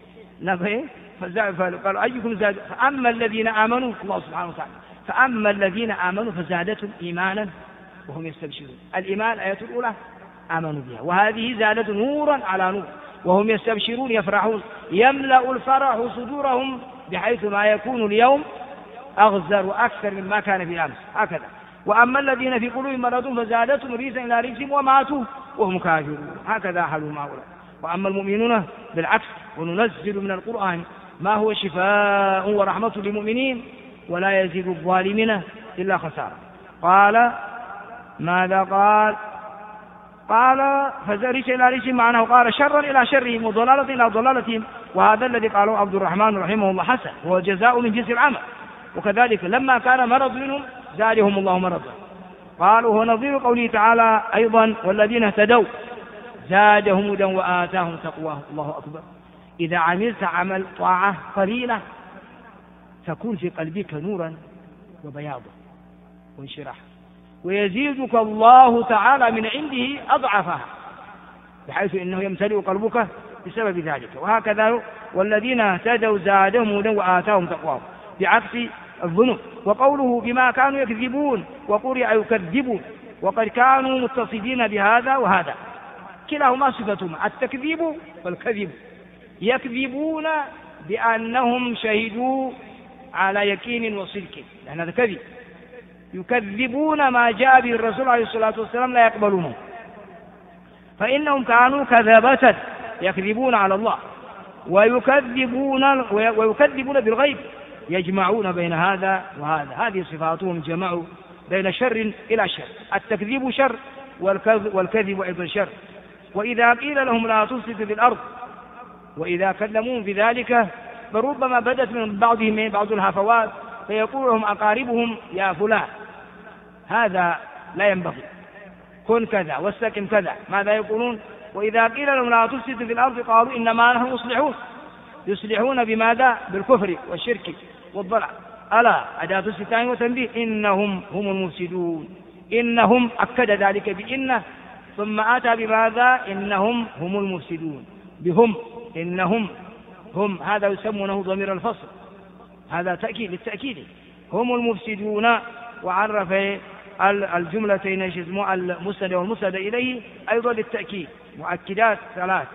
فقالوا أيكم زاد. فأما الذين آمنوا، الله سبحانه وتعالى: فأما الذين آمنوا فزادتهم إيمانا وهم يستبشرون. الإيمان الآية الأولى آمنوا بها، وهذه زادت نورا على نور، وهم يستبشرون يفرحون، يملأ الفرح صدورهم بحيث ما يكون اليوم أغزر وأكثر مما كان في أمس، هكذا. وأما الذين في قلوبهم مرض فزادتهم رجسا إلى رجسهم وماتوا وهم كافرون، هكذا حالهم هؤلاء. وأما المؤمنون بالعكس: وننزل من القرآن ما هو شفاء ورحمة للمؤمنين ولا يزيد الظالمين إلا خسارة. قال ماذا قال؟ قال فزرش إلى ريش معناه قال شرا إلى شرهم وضلالة إلى ضلالتهم. وهذا الذي قاله عبد الرحمن رحمه الله حسن، وهو الجزاء من جنس العمل. وكذلك لما كان مرض منهم زادهم الله مرضا. قالوا هو نظير قوله تعالى أيضا والذين اهتدوا زادهم هدى وآتاهم تقواه. الله أكبر. إذا عملت عمل طاعة قليلة تكون في قلبك نورا وبياضا وانشراحا، ويزيدك الله تعالى من عنده أضعفها، بحيث إنه يمتلئ قلبك بسبب ذلك. وهكذا والذين اهتدوا زادهم هدى وآتاهم تقواه، بعكس الذنوب. وقوله بما كانوا يكذبون وقرئ يكذبون، وقد كانوا متصفين بهذا وهذا، كلاهما صفتهما التكذيب والكذب. يكذبون بأنهم شهدوا على يقين وصدق، لأن هذا كذب. يكذبون ما جاء به الرسول عليه الصلاة والسلام لا يقبلونه، فإنهم كانوا كذبة يكذبون على الله، ويكذبون بالغيب، يجمعون بين هذا وهذا. هذه صفاتهم، جمعوا بين شر إلى شر. التكذيب شر والكذب أيضا شر. وإذا قيل لهم لا تفسدوا في الأرض، وإذا كلموهم في ذلك فربما بدت من بعضهم بعض الهفوات، فيقول لهم أقاربهم يا فلان هذا لا ينبغي، كن كذا واستقم كذا. ماذا يقولون؟ وإذا قيل لهم لا تفسدوا في الأرض قالوا إنما نحن مصلحون. يصلحون بماذا؟ بالكفر والشرك والضلال. ألا أداة استثناء وتنبيه، إنهم هم المفسدون. إنهم أكد ذلك بإنه، ثم أتى بماذا؟ إنهم هم المفسدون، بهم، إنهم هم، هذا يسمونه ضمير الفصل، هذا تأكيد للتأكيد، هم المفسدون. وعرف الجملتين المسند والمسند إليه أيضا للتأكيد، مؤكدات ثلاث.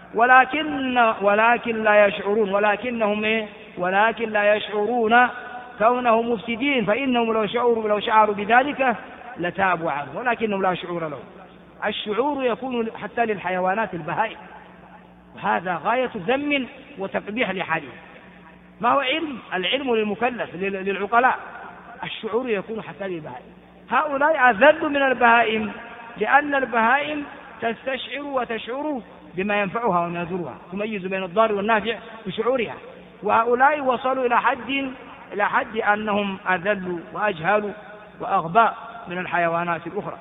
ولكن لا يشعرون، ولكن لا يشعرون كونهم مفسدين، فإنهم لو شعروا بذلك لتابوا عنه، ولكنهم لا شعور لهم. الشعور يكون حتى للحيوانات البهائم، وهذا غاية ذم وتقبيح لحاله. ما هو العلم للمكلف للعقلاء، الشعور يكون حتى للبهائم. هؤلاء أذل من البهائم، لأن البهائم تستشعر وتشعر بما ينفعها وما يضرها، تميز بين الضار والنافع بشعورها. وهؤلاء وصلوا إلى حد أنهم أذل وأجهل وأغباء من الحيوانات الأخرى.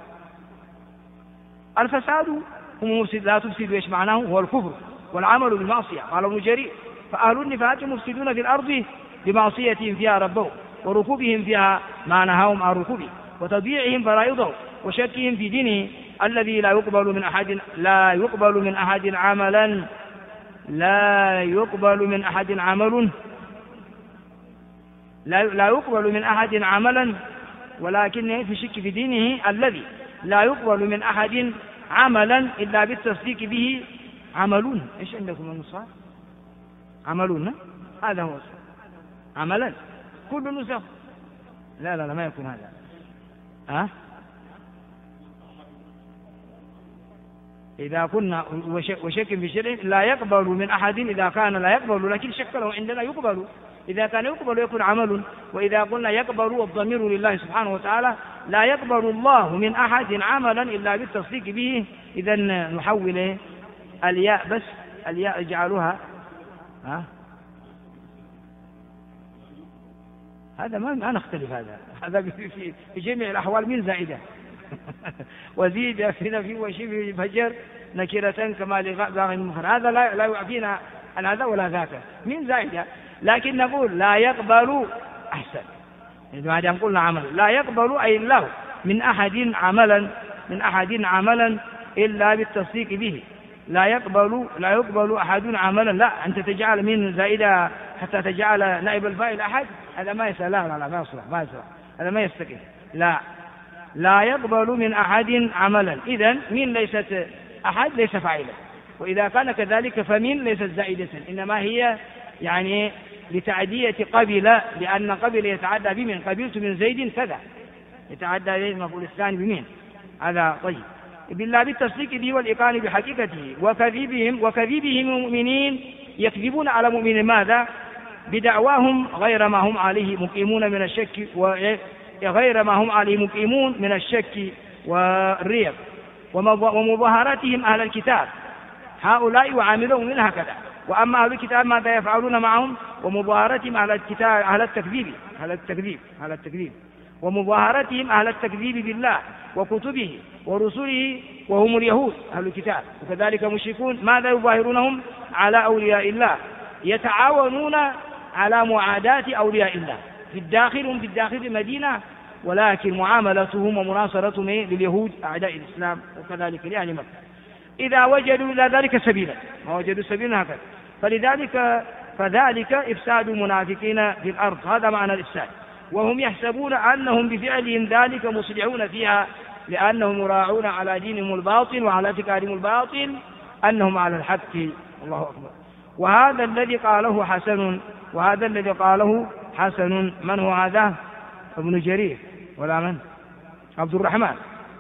الفساد هم مفسد، لا تفسد ايش معناه؟ هو الكفر والعمل بالمعصية. قال ابن جرير فأهل النفاق مفسدون في الأرض بمعصيتهم فيها ربهم، وركوبهم فيها ما نهاهم عن ركوبه، وتضييعهم فرائضه، وشكهم في دينه الذي لا يقبل من أحد عملا ولكن في شك في دينه الذي لا يقبل من أحد عملا إلا بالتصديق به. عملون، إيش عندكم النصارى؟ عملون، هذا هو عملا كل النسخ. لا ما يكون هذا. إذا كنا وشك في شيء لا يقبل من أحد، إذا كان لا يقبل لكن شك له عندنا يقبل، إذا كان يقبل يكون عمل. وإذا قلنا يقبل والضمير لله سبحانه وتعالى، لا يقبل الله من أحد عملا إلا بالتصديق به. إذا نحول الياء، بس الياء اجعلوها هذا ما نختلف، هذا في جميع الأحوال من زائدة وزيد في نفي وشبه فجر نكرة كما لغاء المخر، هذا لا يعفينا عن هذا ولا ذاك من زائدة. لكن نقول لا يقبل أحسن، إذا ما قلنا عمل لا يقبل أي الله من أحد عملا إلا بالتصديق به. لا يقبل أحد عملا، لا أنت تجعل من زائدة حتى تجعل نائب الفاعل أحد، هذا ما يصلح، لا ما يصلح، هذا ما يستقيم. لا يقبل من أحد عملا، إذن من ليست أحد ليس فاعلا، وإذا كان كذلك فمن ليست زائدة، إنما هي يعني لتعدية قبل، لأن قبل يتعدى بمن، قبلت من زيد كذا، يتعدى إليه المفعول الثاني بمن، هذا طيب. بالله بالتصديق به والإقرار بحقيقته، وكذبهم المؤمنين، يكذبون على مؤمن ماذا؟ بدعواهم غير ما هم عليه مقيمون من الشك وغير ما هم عليه مقيمون من الشك والريب ومظاهرتهم أهل الكتاب، هؤلاء يعاملون من هكذا. وأما أهل الكتاب ماذا يفعلون معهم؟ ومظاهرتهم أهل الكتاب أهل التكذيب ومظاهرتهم أهل التكذيب بالله وكتبه ورسله وهم اليهود أهل الكتاب، وكذلك مشركون ماذا يظاهرونهم؟ على أولياء الله، يتعاونون على معاداة أولياء الله في الداخل، هم في الداخل المدينة، ولكن معاملتهم ومناصرتهم لليهود أعداء الإسلام، وكذلك لأهل مكة إذا وجدوا إلى ذلك سبيلا، ما وجدوا سبيلا هكذا. فذلك إفساد المنافقين في الأرض، هذا معنى الإفساد، وهم يحسبون أنهم بفعلهم ذلك مصلحون فيها، لأنهم يراعون على دينهم الباطل وعلى اعتقادهم الباطل أنهم على الحق. الله أكبر. وهذا الذي قاله حسن، من هو هذا؟ ابن جرير ولا من؟ عبد الرحمن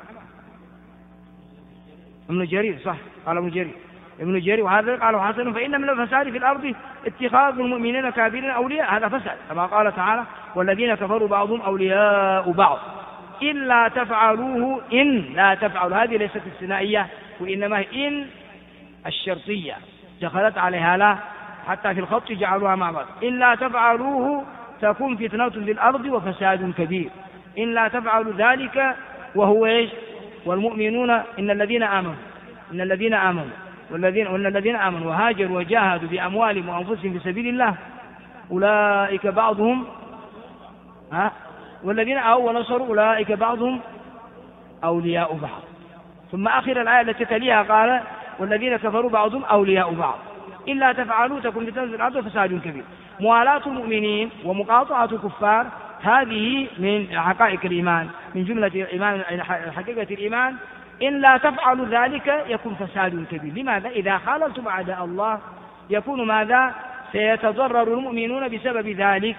ابن جرير، صح، قال ابن جرير. وهذا قاله حسن: فإن من الفساد في الأرض اتخاذ المؤمنين كافرين أولياء، هذا فساد، كما قال تعالى: والذين كفروا بعضهم أولياء بعض إلا تفعلوه إن لا تفعلوا. هذه ليست استثنائية، وإنما إن الشرطية دخلت عليها لا، حتى في الخط جعلوها مع بعض. إن لا تفعلوه تكون فتنة في الأرض وفساد كبير. إن لا تفعلوا ذلك وهو إيش؟ والمؤمنون إن الذين آمنوا وهاجروا وجاهدوا بأموالهم وأنفسهم في سبيل الله أولئك بعضهم والذين ونصروا أولئك بعضهم أولياء بعض. ثم آخر الآية التي تليها قال: والذين كفروا بعضهم أولياء بعض إلا تفعلوا تكون فتنة في الأرض وفساد كبير. موالاة المؤمنين ومقاطعة الكفار هذه من حقائق الإيمان، من جملة الإيمان، حقيقة الإيمان. إن لا تفعلوا ذلك يكون فساد كبير. لماذا؟ إذا خاللتم أعداء الله يكون ماذا؟ سيتضرر المؤمنون بسبب ذلك.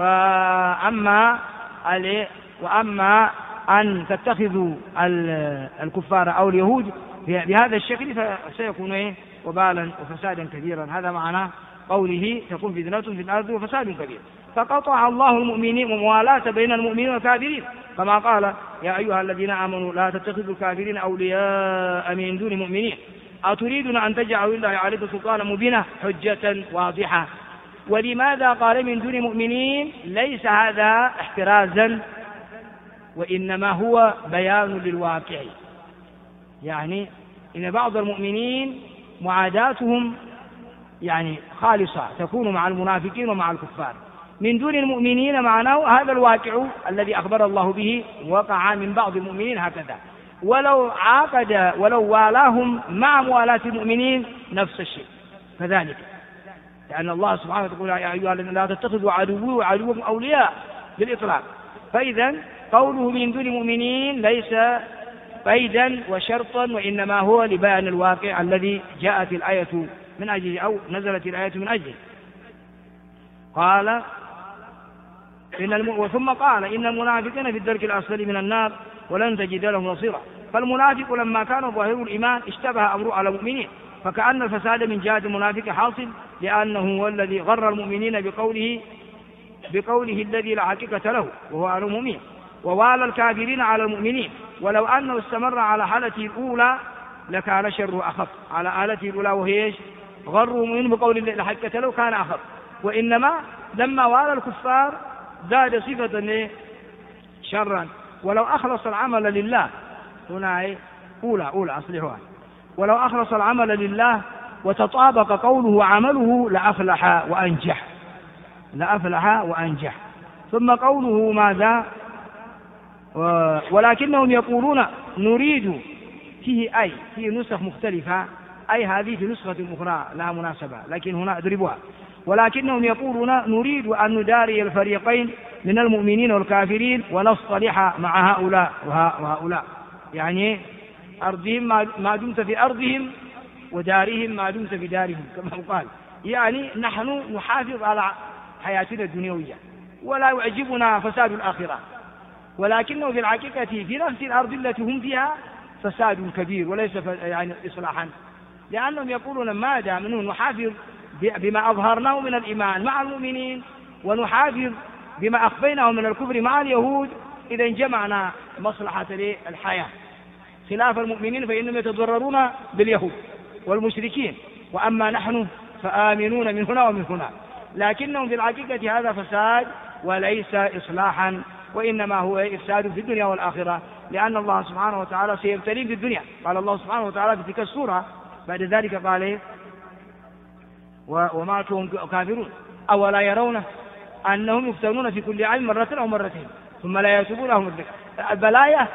وأما أن تتخذوا الكفار أو اليهود بهذا الشكل فسيكون وبالا وفسادا كبيرا. هذا معنى قوله: تكون فتنة في الأرض وفساد كبير. فقطع الله المؤمنين وموالاة بين المؤمنين والكافرين، كما قال: يا أيها الذين آمنوا لا تتخذوا الكافرين أولياء من دون المؤمنين أتريدون أن تجعلوا لله عليكم سلطانا مبينا حجة واضحة. ولماذا قال من دون المؤمنين؟ ليس هذا احترازا، وإنما هو بيان للواقع. يعني إن بعض المؤمنين معاداتهم خالصة تكون مع المنافقين ومع الكفار. من دون المؤمنين معناه هذا الواقع الذي أخبر الله به وقع من بعض المؤمنين هكذا، ولو والاهم مع موالاة المؤمنين نفس الشيء كذلك، لأن الله سبحانه وتعالى: يا أيها الذين لا تتخذوا عدوي وعدوكم أولياء بالإطلاق. فإذا قوله من دون المؤمنين ليس قيدا وشرطا، وإنما هو لبيان الواقع الذي جاءت الآية من أجله أو نزلت الآية من أجله. قال: ثم قال: إن المنافقين في الدرك الأسفل من النار ولن تجد لهم نصيرا. فالمنافق لما كان ظاهر الإيمان اشتبه أمره على المؤمنين، فكأن الفساد من جهة المنافق حاصل، لأنه هو الذي غر المؤمنين بقوله الذي لا حقيقة له وهو على المؤمنين، ووالى الكافرين على المؤمنين. ولو أنه استمر على حالته الأولى لكان شره أخف، على حالته الأولى وهي غر المؤمنين بقول الذي لا حقيقة له كان أخف. وإنما لما والى الكفار زاد صفة شرا. ولو أخلص العمل لله، هنا أولى أصلحها، ولو أخلص العمل لله وتطابق قوله وعمله لأفلح وأنجح. ثم قوله ماذا؟ ولكنهم يقولون نريد فيه في نسخ مختلفة، هذه في نسخة أخرى لا مناسبة، لكن هنا أضربها. ولكنهم يقولون نريد أن نداري الفريقين من المؤمنين والكافرين ونصطلح مع هؤلاء وهؤلاء، يعني أرضهم ما دمت في أرضهم ودارهم ما دمت في دارهم، كما قال. يعني نحن نحافظ على حياتنا الدنيوية ولا يعجبنا فساد الآخرة، ولكنه في الحقيقة في نفس الأرض التي هم فيها فساد كبير وليس إصلاحا، لأنهم يقولون ما دام نحافظ بما أظهرناه من الإيمان مع المؤمنين، ونحافظ بما أخفيناه من الكفر مع اليهود، إذا جمعنا مصلحة الحياة، خلاف المؤمنين فإنهم يتضررون باليهود والمشركين، وأما نحن فآمنون من هنا ومن هنا. لكنهم في الحقيقة هذا فساد وليس إصلاحا، وإنما هو إفساد في الدنيا والآخرة، لأن الله سبحانه وتعالى سيبتليهم في الدنيا. قال الله سبحانه وتعالى في تلك السورة بعد ذلك قال وما هم كافرون أولا يرون أنهم يفتنون في كل عام مرة أو مرتين ثم لا يتوبون لهم البلايا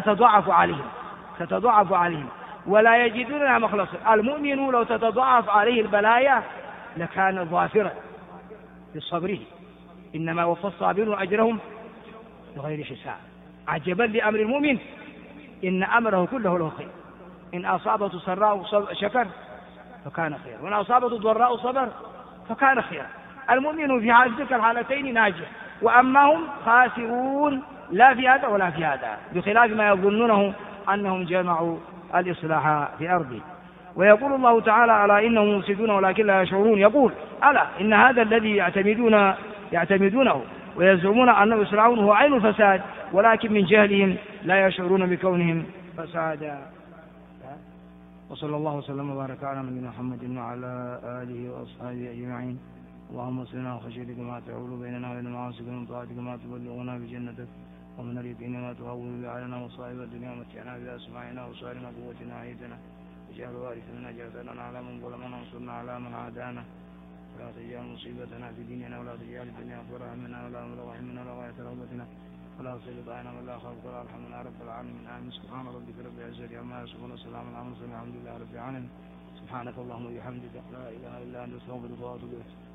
تتضاعف عليهم ولا يجدون لها مخلصا. المؤمن لو تتضاعف عليه البلايا لكان ظافرا بصبره، إنما وفى الصابرون أجرهم بغير حساب. عجبا لأمر المؤمن إن أمره كله له خير، إن أصابته سراء شكر فكان خير، وإن أصابته ضراء صبر فكان خيرا. المؤمن في تلك الحالتين ناجح، وأما هم خاسرون لا في هذا ولا في هذا، بخلاف ما يظنونه أنهم جمعوا الإصلاح في أرضه. ويقول الله تعالى ألا إنهم مفسدون ولكن لا يشعرون، يقول ألا إن هذا الذي يعتمدونه ويزعمون أنه إصلاحون هو عين الفساد، ولكن من جهلهم لا يشعرون بكونهم فسادا. وصلى الله وسلم وبارك على نبينا محمد وعلى آله وأصحابه أجمعين. اللهم صلنا وخشيتك ما تعول بيننا وبين معاصيك، ومن طاعتك ما تبلغنا بجنتك، ومن اليقين ما تهون به علينا مصائب الدنيا، ومتعنا بأسماعنا وأبصارنا وقوتنا أحييتنا، واجعل الوارث منا، اجعل ثأرنا على من ظلمنا، وانصرنا على من عادانا، ولا تجعل مصيبتنا في ديننا، ولا تجعل الدنيا أكبر همنا ولا مبلغ علمنا ولا غاية رغبتنا، ولا تسلط علينا من لا خلق ولا ارحمنا رب العالمين. آمين. سبحان ربك رب العزة عما يصفون، وسلام على المرسلين، الحمد لله رب العالمين. سبحانك اللهم وبحمدك لا إله إلا أنت، أستغفرك وأتوب إليك.